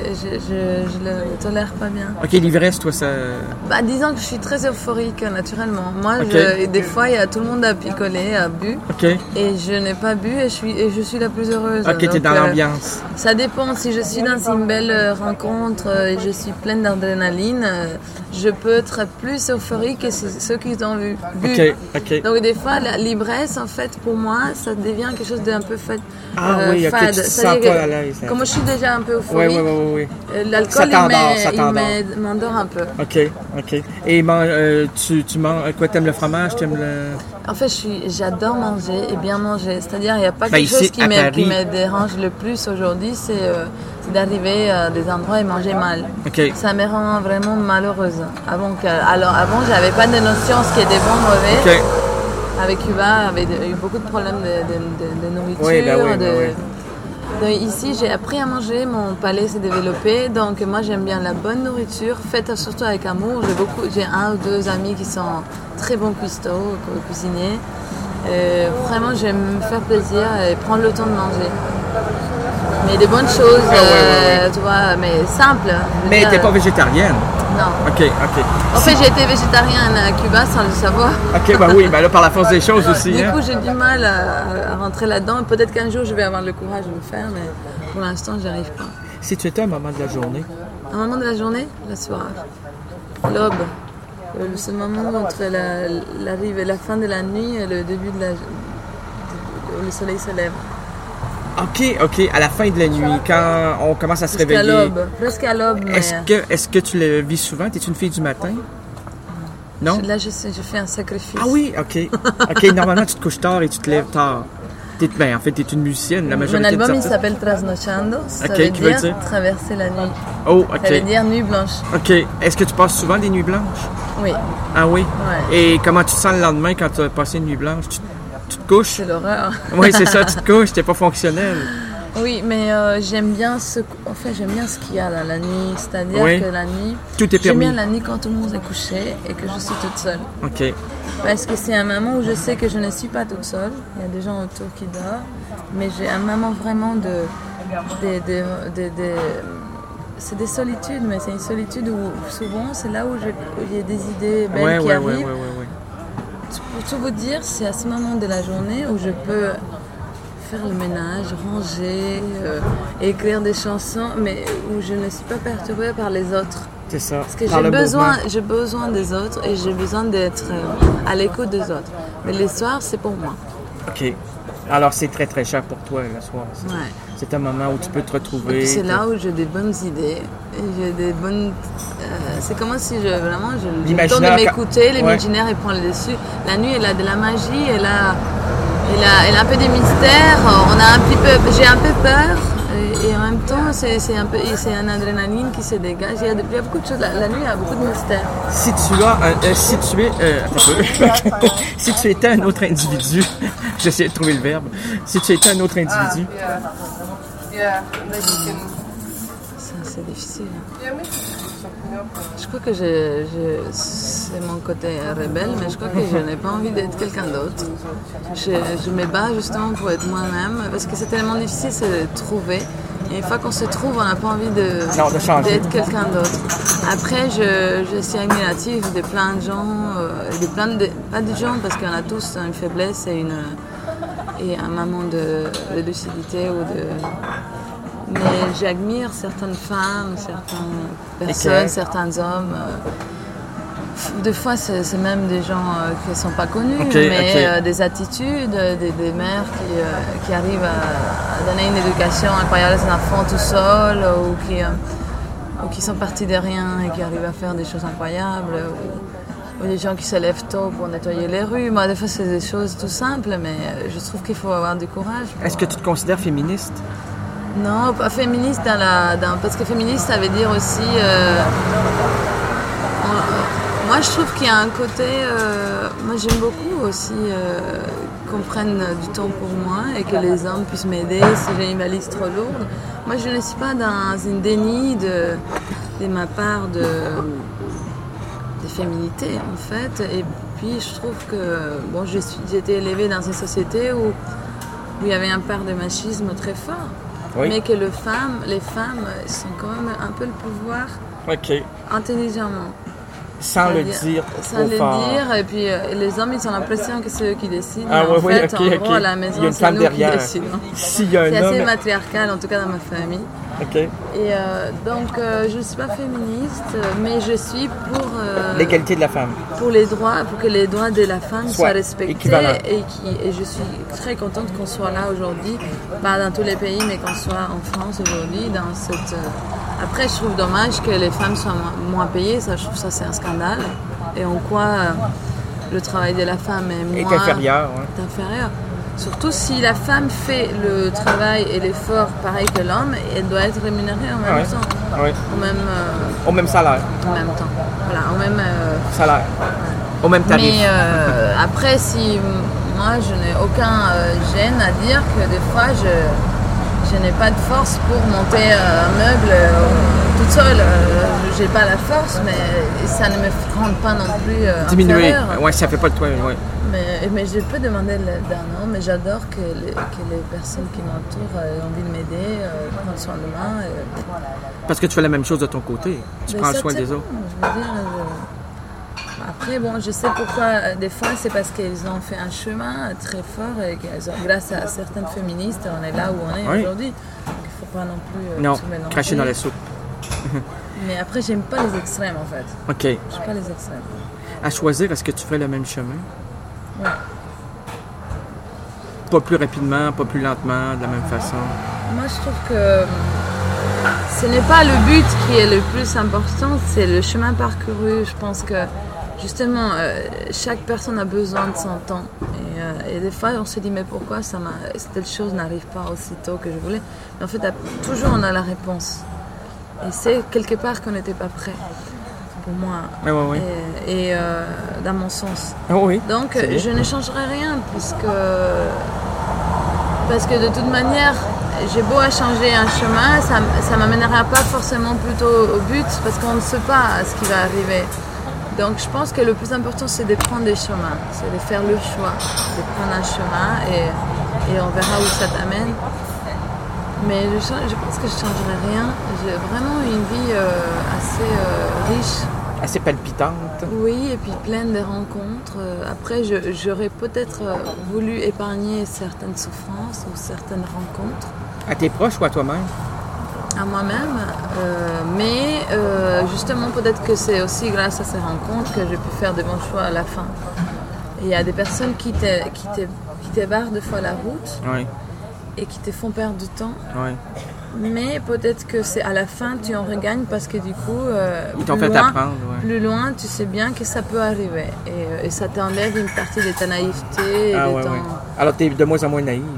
je le tolère pas bien. OK, l'ivresse, toi, ça... Disons que je suis très euphorique, naturellement. Moi, des fois, tout le monde a picolé, a bu. Okay. Et je n'ai pas bu et je suis la plus heureuse. OK, t'es dans l'ambiance. Ça dépend. Si je suis dans une belle rencontre et je suis pleine d'adrénaline, je peux être plus euphorique que ceux qui ont bu. OK. Donc, des fois, l'ivresse, en fait, pour moi, ça devient quelque chose d'un peu fade. Oui, OK, tu te sens pas à l'aise. Comme je suis déjà un peu euphorique, oui. L'alcool, il m'endort un peu. OK. Et tu manges... Quoi, t'aimes le fromage? En fait, j'adore manger et bien manger. C'est-à-dire, il n'y a pas quelque chose qui me dérange le plus aujourd'hui, c'est d'arriver à des endroits et manger mal. Okay. Ça me rend vraiment malheureuse. Avant, j'avais pas de notion ce qui était bon, mauvais. Okay. Avec Cuba, il y a eu beaucoup de problèmes de nourriture. Oui. Donc, ici, j'ai appris à manger, mon palais s'est développé. Donc, moi, j'aime bien la bonne nourriture, faite surtout avec amour. J'ai un ou deux amis qui sont très bons cuisiniers. Vraiment, j'aime me faire plaisir et prendre le temps de manger. Mais des bonnes choses, tu vois, mais simples. Mais t'es pas végétarienne? Non. OK. En fait, j'ai été végétarienne à Cuba sans le savoir. OK, oui, là, par la force des choses aussi. Du coup, j'ai du mal à rentrer là-dedans. Peut-être qu'un jour, je vais avoir le courage de le faire, mais pour l'instant, j'y arrive pas. Si tu étais un moment de la journée? Un moment de la journée? Le soir. L'aube. Ce moment entre l'arrivée et la fin de la nuit et le début où le soleil se lève. OK, à la fin de la nuit, quand on commence à se réveiller. Presque à l'aube. Mais... Est-ce que tu le vis souvent? T'es-tu une fille du matin? Non? Là, je fais un sacrifice. Ah oui, OK, normalement, tu te couches tard et tu te lèves tard. En fait, t'es une musicienne, la majorité. Mon album, il s'appelle Trasnochando. Ça veut dire traverser la nuit. Oh, OK. Ça veut dire nuit blanche. OK. Est-ce que tu passes souvent des nuits blanches? Oui. Ah oui? Ouais. Et comment tu te sens le lendemain quand tu as passé une nuit blanche? Tu te couches? C'est l'horreur. Oui, c'est ça, tu te couches, t'es pas fonctionnel. Oui, mais j'aime bien ce qu'il y a là, la nuit. C'est-à-dire que la nuit... Tout est permis. J'aime bien la nuit quand tout le monde est couché et que je suis toute seule. OK. Parce que c'est un moment où je sais que je ne suis pas toute seule. Il y a des gens autour qui dorment. Mais j'ai un moment vraiment c'est des solitudes, mais c'est une solitude où souvent c'est là où il y a des idées belles qui arrivent. Pour tout vous dire, c'est à ce moment de la journée où je peux faire le ménage, ranger, écrire des chansons, mais où je ne suis pas perturbée par les autres. C'est ça. Parce que j'ai besoin des autres et j'ai besoin d'être à l'écoute des autres. Mais les soirs, c'est pour moi. OK. Alors, c'est très, très cher pour toi, le soir. C'est un moment où tu peux te retrouver. Et puis c'est là où j'ai des bonnes idées. J'ai des bonnes... c'est comme si j'ai le temps de m'écouter. L'imaginaire, il prend le dessus. La nuit, elle a de la magie. Elle a un peu des mystères. J'ai un peu peur. Et en même temps, c'est un adrénaline qui se dégage. Il y a beaucoup de choses. La nuit, il y a beaucoup de mystères. Si tu étais un autre individu, j'essaie de trouver le verbe. Si tu étais un autre individu. Ça, c'est difficile. Je crois que c'est mon côté rebelle, mais je crois que je n'ai pas envie d'être quelqu'un d'autre. Je me bats justement pour être moi-même, parce que c'est tellement difficile de se trouver. Et une fois qu'on se trouve, on n'a pas envie d'être quelqu'un d'autre. Après, je suis admirative de plein de gens, pas de gens, parce qu'on a tous une faiblesse et un moment de lucidité mais j'admire certaines femmes, certaines personnes, certains hommes. Des fois, c'est même des gens qui ne sont pas connus, des attitudes, des mères qui arrivent à donner une éducation incroyable à ses enfants tout seuls, ou qui sont partis de rien et qui arrivent à faire des choses incroyables, ou des gens qui se lèvent tôt pour nettoyer les rues. Moi, des fois, c'est des choses tout simples, mais je trouve qu'il faut avoir du courage. Est-ce que tu te considères féministe? Non, pas féministe parce que féministe, ça veut dire aussi... moi, je trouve qu'il y a un côté... moi, j'aime beaucoup aussi qu'on prenne du temps pour moi et que les hommes puissent m'aider si j'ai une valise trop lourde. Moi, je ne suis pas dans une déni de ma part de féminité, en fait. Et puis, je trouve que j'ai été élevée dans une société où il y avait un part de machisme très fort. Oui. Mais que les femmes sont quand même un peu le pouvoir intelligemment. Sans le dire trop fort. Et puis les hommes, ils ont l'impression que c'est eux qui décident. En gros, à la maison, c'est nous qui décidons. C'est assez matriarcal, en tout cas dans ma famille. Et donc, je ne suis pas féministe, mais je suis pour... l'égalité de la femme. Pour que les droits de la femme soient respectés. Et je suis très contente qu'on soit là aujourd'hui, pas dans tous les pays, mais qu'on soit en France aujourd'hui, dans cette... Après, je trouve dommage que les femmes soient moins payées. Ça, je trouve ça, c'est un scandale. Et en quoi le travail de la femme est inférieur. Est inférieur. Surtout si la femme fait le travail et l'effort pareil que l'homme, elle doit être rémunérée en même temps. Au même salaire. En même temps. Voilà, au même salaire. Au même tarif. Mais après, si moi, je n'ai aucun gêne à dire que des fois, je n'ai pas de force pour monter un meuble toute seule. J'ai pas la force, mais ça ne me rend pas non plus diminuer. Oui, ça fait pas de toi. Mais je peux demander d'un homme, mais j'adore que les personnes qui m'entourent aient envie de m'aider, prendre soin de moi. Parce que tu fais la même chose de ton côté. Tu prends soin des autres. Je veux dire, après, je sais pourquoi. Des fois, c'est parce qu'ils ont fait un chemin très fort et grâce à certaines féministes, on est là où on est aujourd'hui. Donc, il ne faut pas non plus tout mélanger. Cracher dans la soupe. Mais après, j'aime pas les extrêmes, en fait. J'aime pas les extrêmes. À choisir, est-ce que tu ferais le même chemin? Oui. Pas plus rapidement, pas plus lentement, de la même façon? Moi, je trouve que ce n'est pas le but qui est le plus important, c'est le chemin parcouru. Je pense que, justement, chaque personne a besoin de son temps. Et des fois, on se dit, mais pourquoi telle chose n'arrive pas aussi tôt que je voulais? Mais en fait, toujours on a la réponse. Et c'est quelque part qu'on n'était pas prêt. Pour moi, et dans mon sens. Donc, je ne changerai rien, parce que de toute manière, j'ai beau à changer un chemin, ça ne m'amènera pas forcément plutôt au but, parce qu'on ne sait pas ce qui va arriver. Donc, je pense que le plus important, c'est de prendre des chemins, c'est de faire le choix, de prendre un chemin, et on verra où ça t'amène. Mais je pense que je ne changerai rien. J'ai vraiment une vie assez riche. Assez palpitante. Oui, et puis pleine de rencontres. Après, j'aurais peut-être voulu épargner certaines souffrances ou certaines rencontres. À tes proches ou à toi-même? À moi-même. Mais justement, peut-être que c'est aussi grâce à ces rencontres que j'ai pu faire de bons choix à la fin. Et il y a des personnes qui te barrent deux fois la route. Oui. Et qui te font perdre du temps. Oui. Mais peut-être que c'est à la fin tu en regagnes parce que du coup, ils t'ont fait apprendre. Ouais. Plus loin, tu sais bien que ça peut arriver et ça t'enlève une partie de ta naïveté. Ouais. Alors tu es de moins en moins naïve.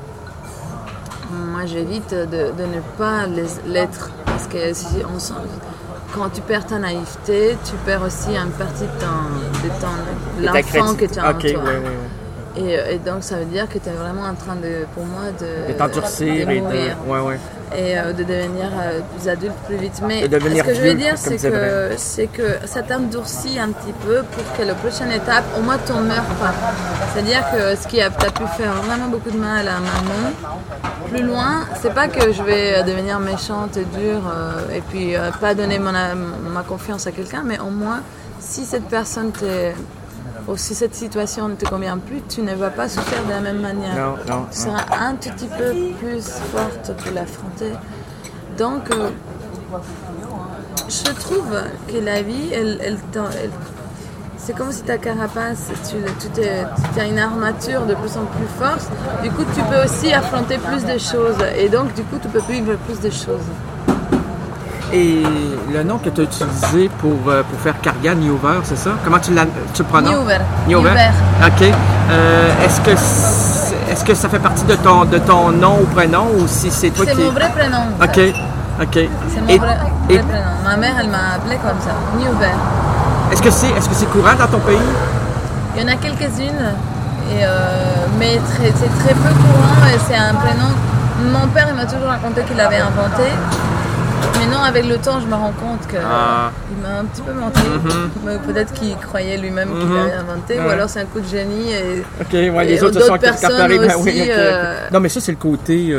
Moi, j'évite de ne pas l'être parce que quand tu perds ta naïveté, tu perds aussi une partie de l'enfant que tu as en toi. Ouais. Et donc ça veut dire que tu es vraiment en train pour moi de t'endurcir et de devenir plus adulte plus vite. Mais ce que je veux dire, c'est que ça t'endurcit un petit peu pour que la prochaine étape, au moins tu n'en meurs pas. C'est-à-dire que ce qui a pu faire vraiment beaucoup de mal à maman, plus loin, c'est pas que je vais devenir méchante et dure et puis pas donner ma confiance à quelqu'un, mais au moins si cette personne ou si cette situation ne te convient plus, tu ne vas pas souffrir de la même manière. Non. Tu seras un tout petit peu plus forte pour l'affronter. Donc, je trouve que la vie, c'est comme si ta carapace, tu as une armature de plus en plus forte. Du coup, tu peux aussi affronter plus de choses. Et donc, du coup, tu peux vivre plus de choses. Et le nom que tu as utilisé pour faire carrière, Newver, c'est ça? Comment tu le prononces? Newver. OK. Est-ce que ça fait partie de ton nom ou prénom ou si c'est toi qui... C'est mon vrai prénom. OK. C'est mon vrai prénom. Ma mère, elle m'a appelé comme ça, Newver. Est-ce que c'est courant dans ton pays? Il y en a quelques-unes, mais c'est très peu courant et c'est un prénom. Mon père, il m'a toujours raconté qu'il l'avait inventé. Mais non, avec le temps, je me rends compte qu'il m'a un petit peu menti. Peut-être qu'il croyait lui-même qu'il l'avait inventé, ou alors c'est un coup de génie. Les autres sont personnes aussi. Non, mais ça, c'est le côté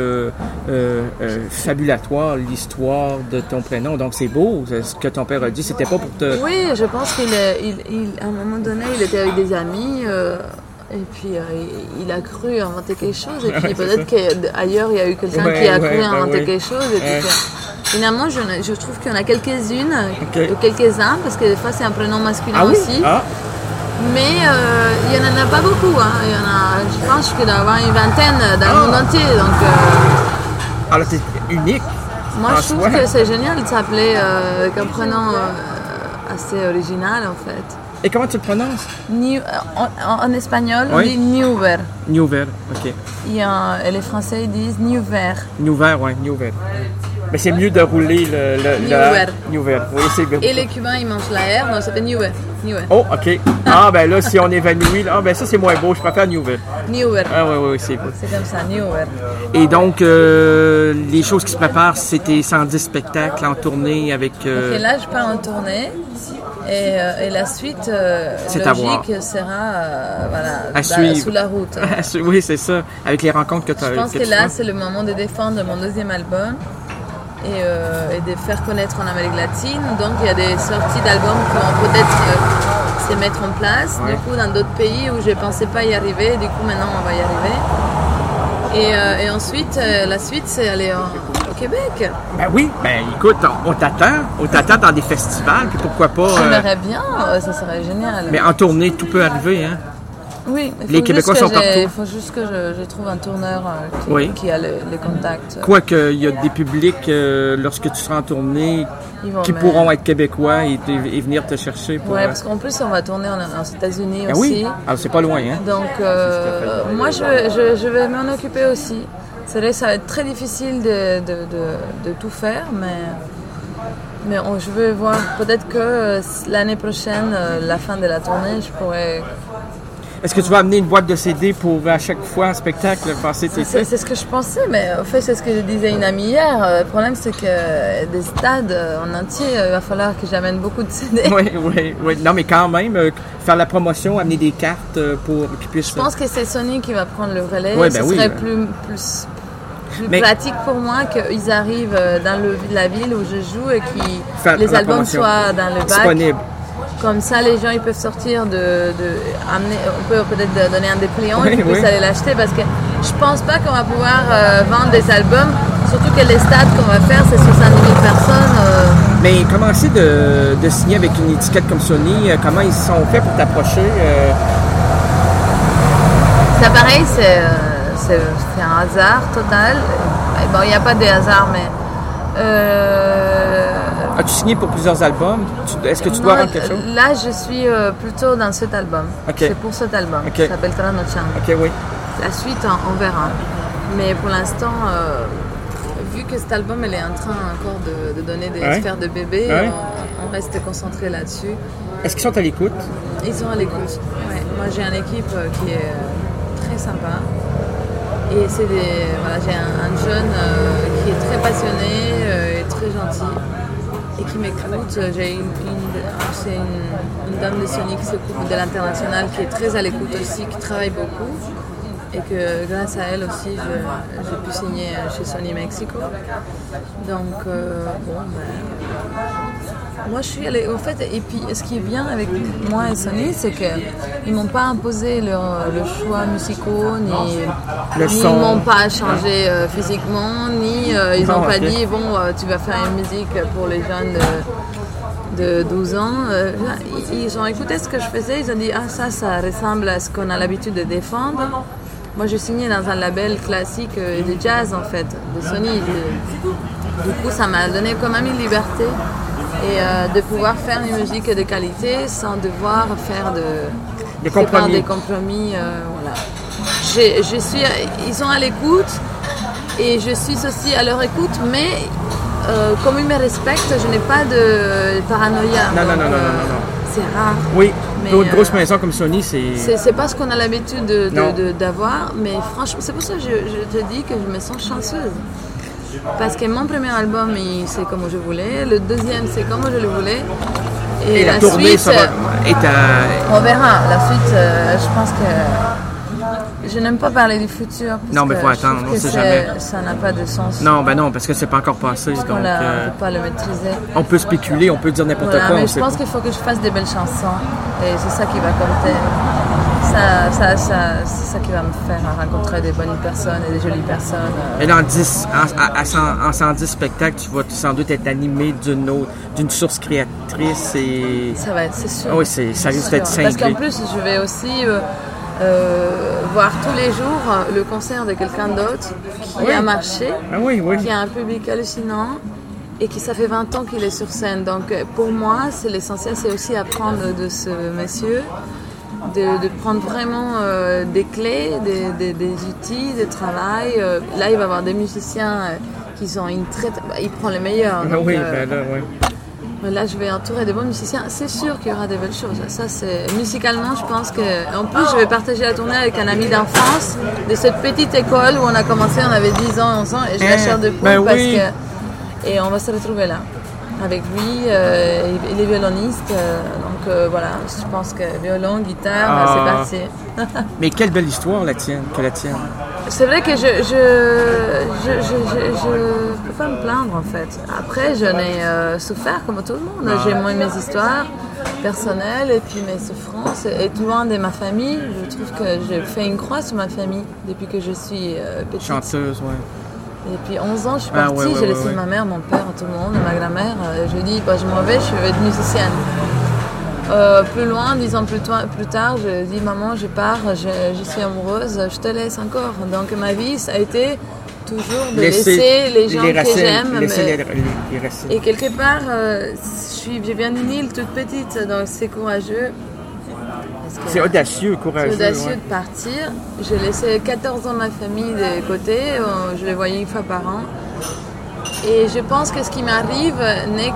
fabulatoire, l'histoire de ton prénom. Donc, c'est beau. Ce que ton père a dit, c'était pas pour te... Oui, je pense qu'à un moment donné, il était avec des amis... Et puis il a cru inventer quelque chose. Et puis peut-être qu'ailleurs il y a eu quelqu'un qui a cru inventer quelque chose. Et puis finalement, je trouve qu'il y en a quelques-unes, quelques-uns, parce que des fois c'est un prénom masculin aussi. Mais il n'y en a pas beaucoup. Hein. Il y en a, je pense qu'il doit y avoir une vingtaine dans le monde entier. Donc, alors c'est unique. Moi je trouve que c'est génial de s'appeler avec un prénom assez original en fait. Et comment tu le prononces? En espagnol, on dit Newver. Newver, OK. Et les Français disent Newver. Newver. Mais c'est mieux de rouler Newver. Oui, c'est bien. Et les Cubains, ils mangent la R, donc ça fait Newver. Oh, OK. Ben là, si on évanouit, ça c'est moins beau. Je préfère Newver. Newver. Oui, c'est beau. C'est comme ça, Newver. Et donc, les choses qui se préparent, c'était 110 spectacles en tournée avec... OK, là, je pars en tournée. Et la suite logique sera sous la route. Oui, c'est ça, avec les rencontres que tu as. Je pense que là, c'est le moment de défendre mon deuxième album et de faire connaître en Amérique latine. Donc, il y a des sorties d'albums qui vont peut-être se mettre en place. Du coup, dans d'autres pays où je ne pensais pas y arriver, du coup, maintenant, on va y arriver. Et ensuite, la suite, c'est aller au Québec. Ben oui, écoute, on t'attend dans des festivals, puis pourquoi pas... J'aimerais bien, ça serait génial. Mais en tournée, tout peut arriver, hein? Oui, les Québécois sont partout. Il faut juste que je trouve un tourneur qui a les contacts. Quoique, il y a des publics, lorsque tu seras en tournée, qui pourront être québécois et venir te chercher. Oui, parce qu'en plus, on va tourner aux États-Unis aussi. Oui, alors c'est pas loin, hein? Donc, moi, je vais m'en occuper aussi. C'est vrai que ça va être très difficile de tout faire, mais je veux voir. Peut-être que l'année prochaine, la fin de la tournée, je pourrais... Est-ce que tu vas amener une boîte de CD pour à chaque fois un spectacle passer tes C'est ce que je pensais, mais en fait c'est ce que je disais une amie hier. Le problème c'est que des stades en entier, il va falloir que j'amène beaucoup de CD. Oui. Non mais quand même, faire la promotion, amener des cartes pour qu'ils puissent... Je pense que c'est Sony qui va prendre le relais. Oui, serait plus plus pratique pour moi qu'ils arrivent dans la ville où je joue et que les albums soient dans le bac. Disponible. Comme ça, les gens ils peuvent sortir amener, on peut peut-être donner un dépliant et qu'ils puissent aller l'acheter parce que je pense pas qu'on va pouvoir vendre des albums, surtout que les stades qu'on va faire, c'est 70 000 personnes. Mais commencer de signer avec une étiquette comme Sony, comment ils sont faits pour t'approcher? C'est pareil, c'est un hasard total. Bon, il n'y a pas de hasard, mais... As-tu signé pour plusieurs albums? Est-ce que tu dois rendre quelque chose? Là, je suis plutôt dans cet album. Okay. C'est pour cet album. Okay. Ça s'appelle Tranochan. Ok, oui. La suite, on verra. Mais pour l'instant, vu que cet album elle est en train encore de donner des sphères de bébé, on reste concentré là-dessus. Est-ce qu'ils sont à l'écoute? Ils sont à l'écoute. Ouais. Moi, j'ai une équipe qui est très sympa. Et j'ai un jeune qui est très passionné et très gentil. Et qui m'écoute. J'ai une dame de Sony qui s'occupe de l'international qui est très à l'écoute aussi, qui travaille beaucoup et que grâce à elle aussi j'ai pu signer chez Sony Mexico. Donc moi je suis allée en fait, et puis ce qui est bien avec moi et Sony, c'est qu'ils m'ont pas imposé le choix musicaux, ni ils m'ont pas changé physiquement, ni ils n'ont pas dit bon tu vas faire une musique pour les jeunes de 12 ans. Ils ont écouté ce que je faisais, ils ont dit ça ressemble à ce qu'on a l'habitude de défendre. Moi je signais dans un label classique de jazz en fait, de Sony. Du coup ça m'a donné quand même une liberté et de pouvoir faire une musique de qualité sans devoir faire des compromis. Voilà. Ils sont à l'écoute et je suis aussi à leur écoute, mais comme ils me respectent, je n'ai pas de paranoïa. Non. C'est rare. Oui, d'autres grosses maisons comme Sony, c'est pas ce qu'on a l'habitude d'avoir, mais franchement, c'est pour ça que je te dis que je me sens chanceuse. Parce que mon premier album, c'est comme je voulais, le deuxième, c'est comme je le voulais. Et la tournée, suite, on verra. La suite, je pense que je n'aime pas parler du futur. Non, mais il faut attendre, on ne sait jamais. Ça n'a pas de sens. Non, non, parce que c'est pas encore passé. Donc, on ne peut pas le maîtriser. On peut spéculer, on peut dire n'importe quoi. Mais je pense qu'il faut que je fasse des belles chansons. Et c'est ça qui va compter. C'est ça qui va me faire rencontrer des bonnes personnes et des jolies personnes. Et dans 110 spectacles, tu vas sans doute être animé d'une source créatrice. Ça va être, c'est sûr. Oui, ça risque d'être cinglé. Parce qu'en plus, je vais aussi voir tous les jours le concert de quelqu'un d'autre qui a marché, qui a un public hallucinant et qui ça fait 20 ans qu'il est sur scène. Donc pour moi, c'est l'essentiel, c'est aussi apprendre de ce monsieur. De prendre vraiment des clés, des outils de travail. Là, il va y avoir des musiciens qui ont une il prend les meilleurs. Donc, là, je vais entourer des bons musiciens. C'est sûr qu'il y aura des belles choses. Ça, c'est musicalement, je pense que. En plus, je vais partager la tournée avec un ami d'enfance de cette petite école où on a commencé. On avait 10 ans, 11 ans, et j'ai la chair de poule parce que. Et on va se retrouver là. Avec lui, il est violoniste, donc voilà, je pense que violon, guitare, c'est parti. Mais quelle belle histoire la tienne. C'est vrai que je peux pas me plaindre en fait. Après, j'en ai souffert comme tout le monde. J'ai mes histoires personnelles et puis mes souffrances. Et tout loin de ma famille, je trouve que j'ai fait une croix sur ma famille depuis que je suis petite. Chanteuse, ouais. Et puis 11 ans, je suis partie, j'ai laissé ma mère, mon père, tout le monde, ma grand-mère. Je lui ai dit, je m'en vais, je vais être musicienne. Plus loin, 10 ans plus tard, je dis, maman, je pars, je suis amoureuse, je te laisse encore. Donc ma vie, ça a été toujours de laisser les gens que j'aime. Les racines. Et quelque part, je viens d'une île toute petite, donc c'est courageux. C'est audacieux, courageux. C'est audacieux de partir. J'ai laissé 14 ans ma famille de côté. Je les voyais une fois par an. Et je pense que ce qui m'arrive n'est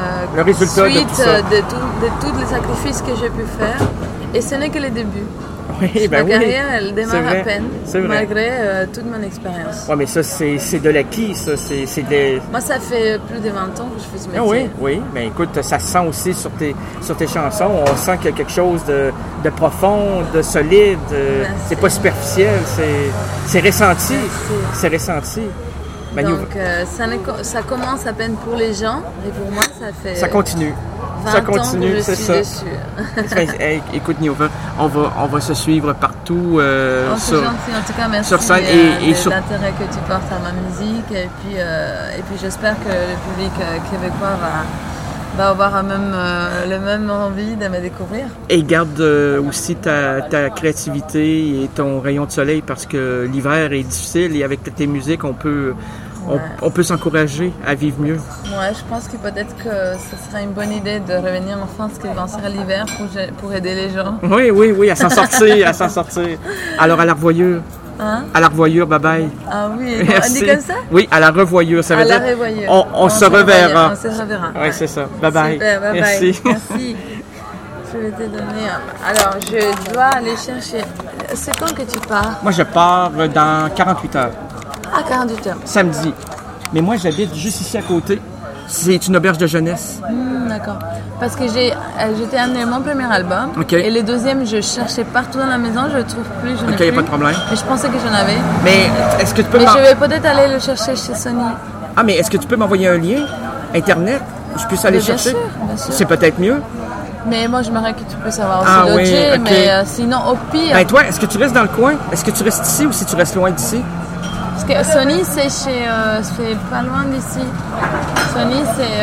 qu'une suite de tous les sacrifices que j'ai pu faire. Et ce n'est que le début. Oui, ben Ma oui. carrière, elle C'est démarre vrai. à peine, C'est vrai. malgré toute mon expérience. Ouais, mais ça, c'est de l'acquis, ça. C'est de... Moi, ça fait plus de 20 ans que je fais ce métier. Ah oui, oui. Mais écoute, ça se sent aussi sur tes chansons. On sent qu'il y a quelque chose de profond, de solide. C'est pas superficiel. C'est ressenti. Merci. C'est ressenti. Manu, Donc, ça commence à peine pour les gens, et pour moi, ça fait ça continue. 20 Ça ans que continue, je c'est suis ça. dessus. Hey, écoute, Niova, on va se suivre partout Oh, c'est gentil, en tout cas, merci sur scène et de sur... l'intérêt que tu portes à ma musique, et puis j'espère que le public québécois va avoir le même envie de me découvrir. Et garde aussi ta créativité et ton rayon de soleil parce que l'hiver est difficile et avec tes musiques, on peut s'encourager à vivre mieux. Ouais, je pense que peut-être que ce serait une bonne idée de revenir en France quand sera l'hiver pour aider les gens. Oui, à s'en sortir, Alors, à la revoyure. Hein? À la revoyure, bye bye. Ah oui, Merci. on dit comme ça? Oui, à la revoyure, ça veut dire... À la revoyure. On se reverra. On se reverra. Oui, c'est ça. Bye bye. Super, bye Merci. bye. Merci. Je vais te donner... Alors, je dois aller chercher... C'est quand que tu pars? Moi, je pars dans 48 heures. Ah, 48 heures. Samedi. Mais moi, j'habite juste ici à côté. C'est une auberge de jeunesse. D'accord. Parce que j'ai amené mon premier album. OK. Et le deuxième, je cherchais partout dans la maison, je le trouve plus, je n'ai OK, plus. y a pas de problème. Mais je pensais que j'en avais. Mais est-ce que tu peux Mais je vais peut-être aller le chercher chez Sony. Ah, mais est-ce que tu peux m'envoyer un lien Internet? Je puisse aller Mais bien chercher? sûr, bien sûr. C'est peut-être mieux. Mais moi, j'aimerais que tu puisses avoir aussi Ah oui, logé. OK. Mais sinon, au pire... Ben toi, est-ce que tu restes dans le coin? Est-ce que tu restes ici ou si tu restes loin d'ici? Parce que Sony, c'est pas loin d'ici. Sony,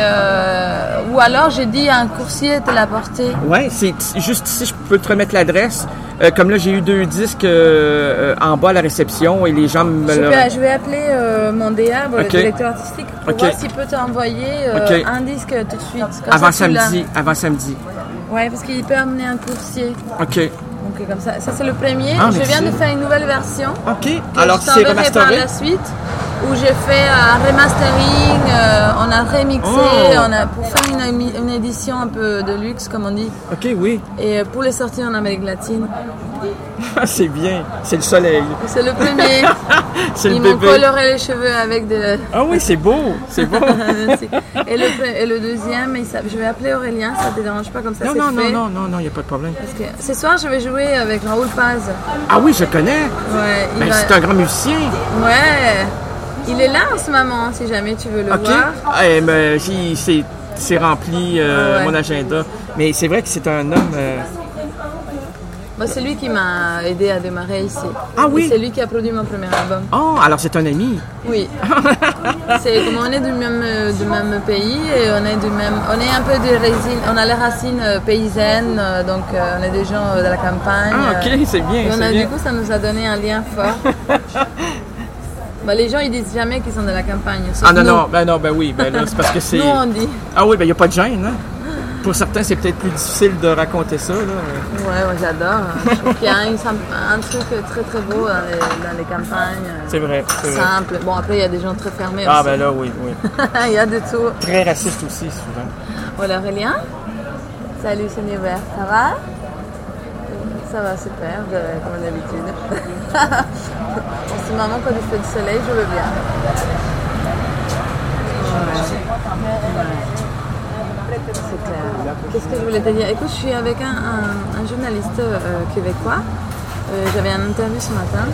ou alors, j'ai dit à un coursier de la porter. Ouais, c'est juste ici, je peux te remettre l'adresse. Comme là, j'ai eu 2 disques en bas à la réception et les gens me... Je vais appeler mon DA, le OK. directeur artistique, pour OK. voir s'il peut t'envoyer OK. un disque tout de suite. Comme Avant ça, tu l'as. samedi. Ouais, parce qu'il peut amener un coursier. OK. Donc comme ça c'est le premier. Ah, Je merci. viens de faire une nouvelle version. OK. Que Alors, je c'est t'enverrai par remasteré? la suite, où j'ai fait un remastering, on a remixé, Oh. pour faire une édition un peu de luxe, comme on dit, OK, oui. et pour les sortir en Amérique latine. C'est bien. C'est le soleil. C'est le premier. C'est le Ils m'ont bébé. coloré les cheveux avec de... Ah oui, c'est beau. C'est beau. et le deuxième, je vais appeler Aurélien, ça te dérange pas comme ça, Non, c'est non, fait. non, il n'y a pas de problème. Parce que ce soir, je vais jouer avec Raoul Paz. Ah oui, je connais. Ouais, Ben, c'est un grand musicien. Ouais, il est là en ce moment, si jamais tu veux le OK. voir. Mais c'est rempli Ouais. mon agenda. Mais c'est vrai que c'est un homme... Moi, c'est lui qui m'a aidé à démarrer ici. Ah oui? Et c'est lui qui a produit mon premier album. Oh, alors c'est un ami. Oui. C'est comme on est du même pays et on est un peu des racines, on a les racines paysannes, donc on est des gens de la campagne. Ah, OK, c'est bien, Et c'est bien. du coup, ça nous a donné un lien fort. Bah, les gens, ils disent jamais qu'ils sont de la campagne. sauf Ah non, nous. ben oui, ben là, c'est parce que c'est... Nous, on dit. Ah oui, ben il n'y a pas de gêne, hein? Pour certains, c'est peut-être plus difficile de raconter ça, là. Ouais, moi j'adore. Je trouve qu'il y a un truc très très beau dans les campagnes. C'est vrai, c'est vrai. Simple. Bon, après, il y a des gens très fermés Ah aussi. ben là, oui. Il y a de tout. Très raciste aussi, souvent. Voilà, Aurélien. Salut, c'est Niver. Ça va? Ça va super, comme d'habitude. En ce moment, quand il fait du soleil, je veux bien. C'est clair. Qu'est-ce que je voulais te dire? Écoute, je suis avec un journaliste québécois. J'avais un interview ce matin.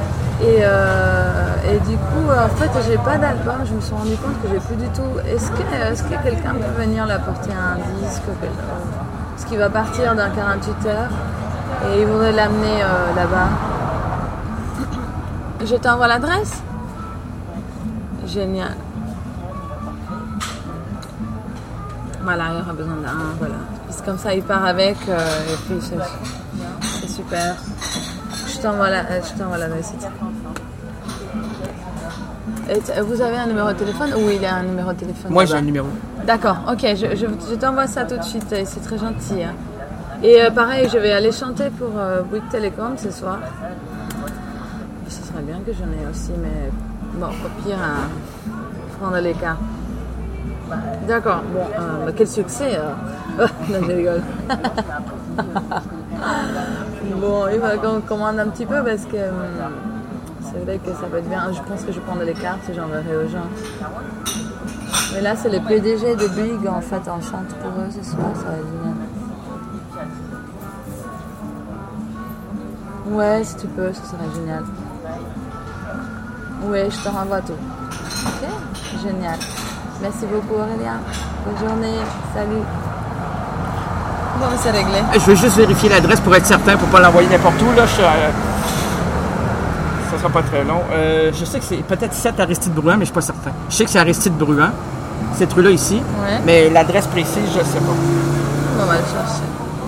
Et du coup, en fait, j'ai pas d'album. Je me suis rendu compte que j'ai plus du tout. Est-ce que quelqu'un peut venir l'apporter un disque? Parce qu'il va partir dans 48 heures et il voudrait l'amener là-bas. Je t'envoie l'adresse? Génial. Voilà, il y aura besoin d'un, voilà. Puis comme ça, il part avec, et puis c'est super. Je t'envoie l'adresse. Vous avez un numéro de téléphone ou il a un numéro de téléphone? Moi, j'ai un numéro. D'accord, ok, je t'envoie ça tout de suite, c'est très gentil. Hein. Et pareil, je vais aller chanter pour Bouygues Télécom ce soir. Ce serait bien que j'en ai aussi, mais bon, au pire, prendre les cas. D'accord, bon, quel succès! Non, je rigole. Bon, il va qu'on commande un petit peu parce que c'est vrai que ça va être bien. Je pense que je prendrai les cartes et j'enverrai aux gens. Mais là, c'est le PDG de Big, en fait, on chante pour eux ce soir, ça va être génial. Ouais, si tu peux, ce serait génial. Ouais, je te renvoie tout. Ok? Génial. Merci beaucoup, Aurélien. Bonne journée. Salut. Bon, c'est réglé. Je veux juste vérifier l'adresse pour être certain, pour ne pas l'envoyer n'importe où. Là, ça sera pas très long. Je sais que c'est peut-être 7 Aristide-Bruant, mais je ne suis pas certain. Je sais que c'est Aristide-Bruant, cette rue-là ici. Ouais. Mais l'adresse précise, je ne sais pas. On va le chercher.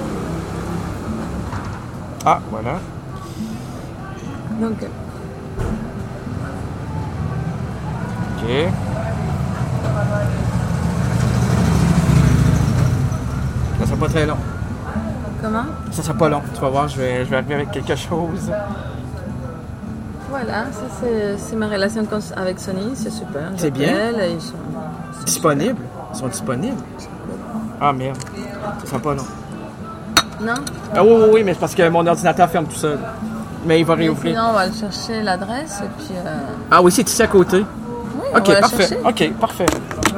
Ah, voilà. Donc, OK. Ça sera pas très long. comment? Ça sera pas long. Tu vas voir, je vais arriver avec quelque chose. Voilà, ça c'est ma relation avec Sony, c'est super. C'est bien. Ils sont Disponibles? Ils sont disponibles? Ah, merde. Ça sera pas long. Non? Ah oui, mais c'est parce que mon ordinateur ferme tout seul. Mais il va Mais réouvrir. sinon, on va aller chercher l'adresse et puis... Ah oui, c'est ici à côté. Oui, OK, on va la parfait. chercher. OK, parfait.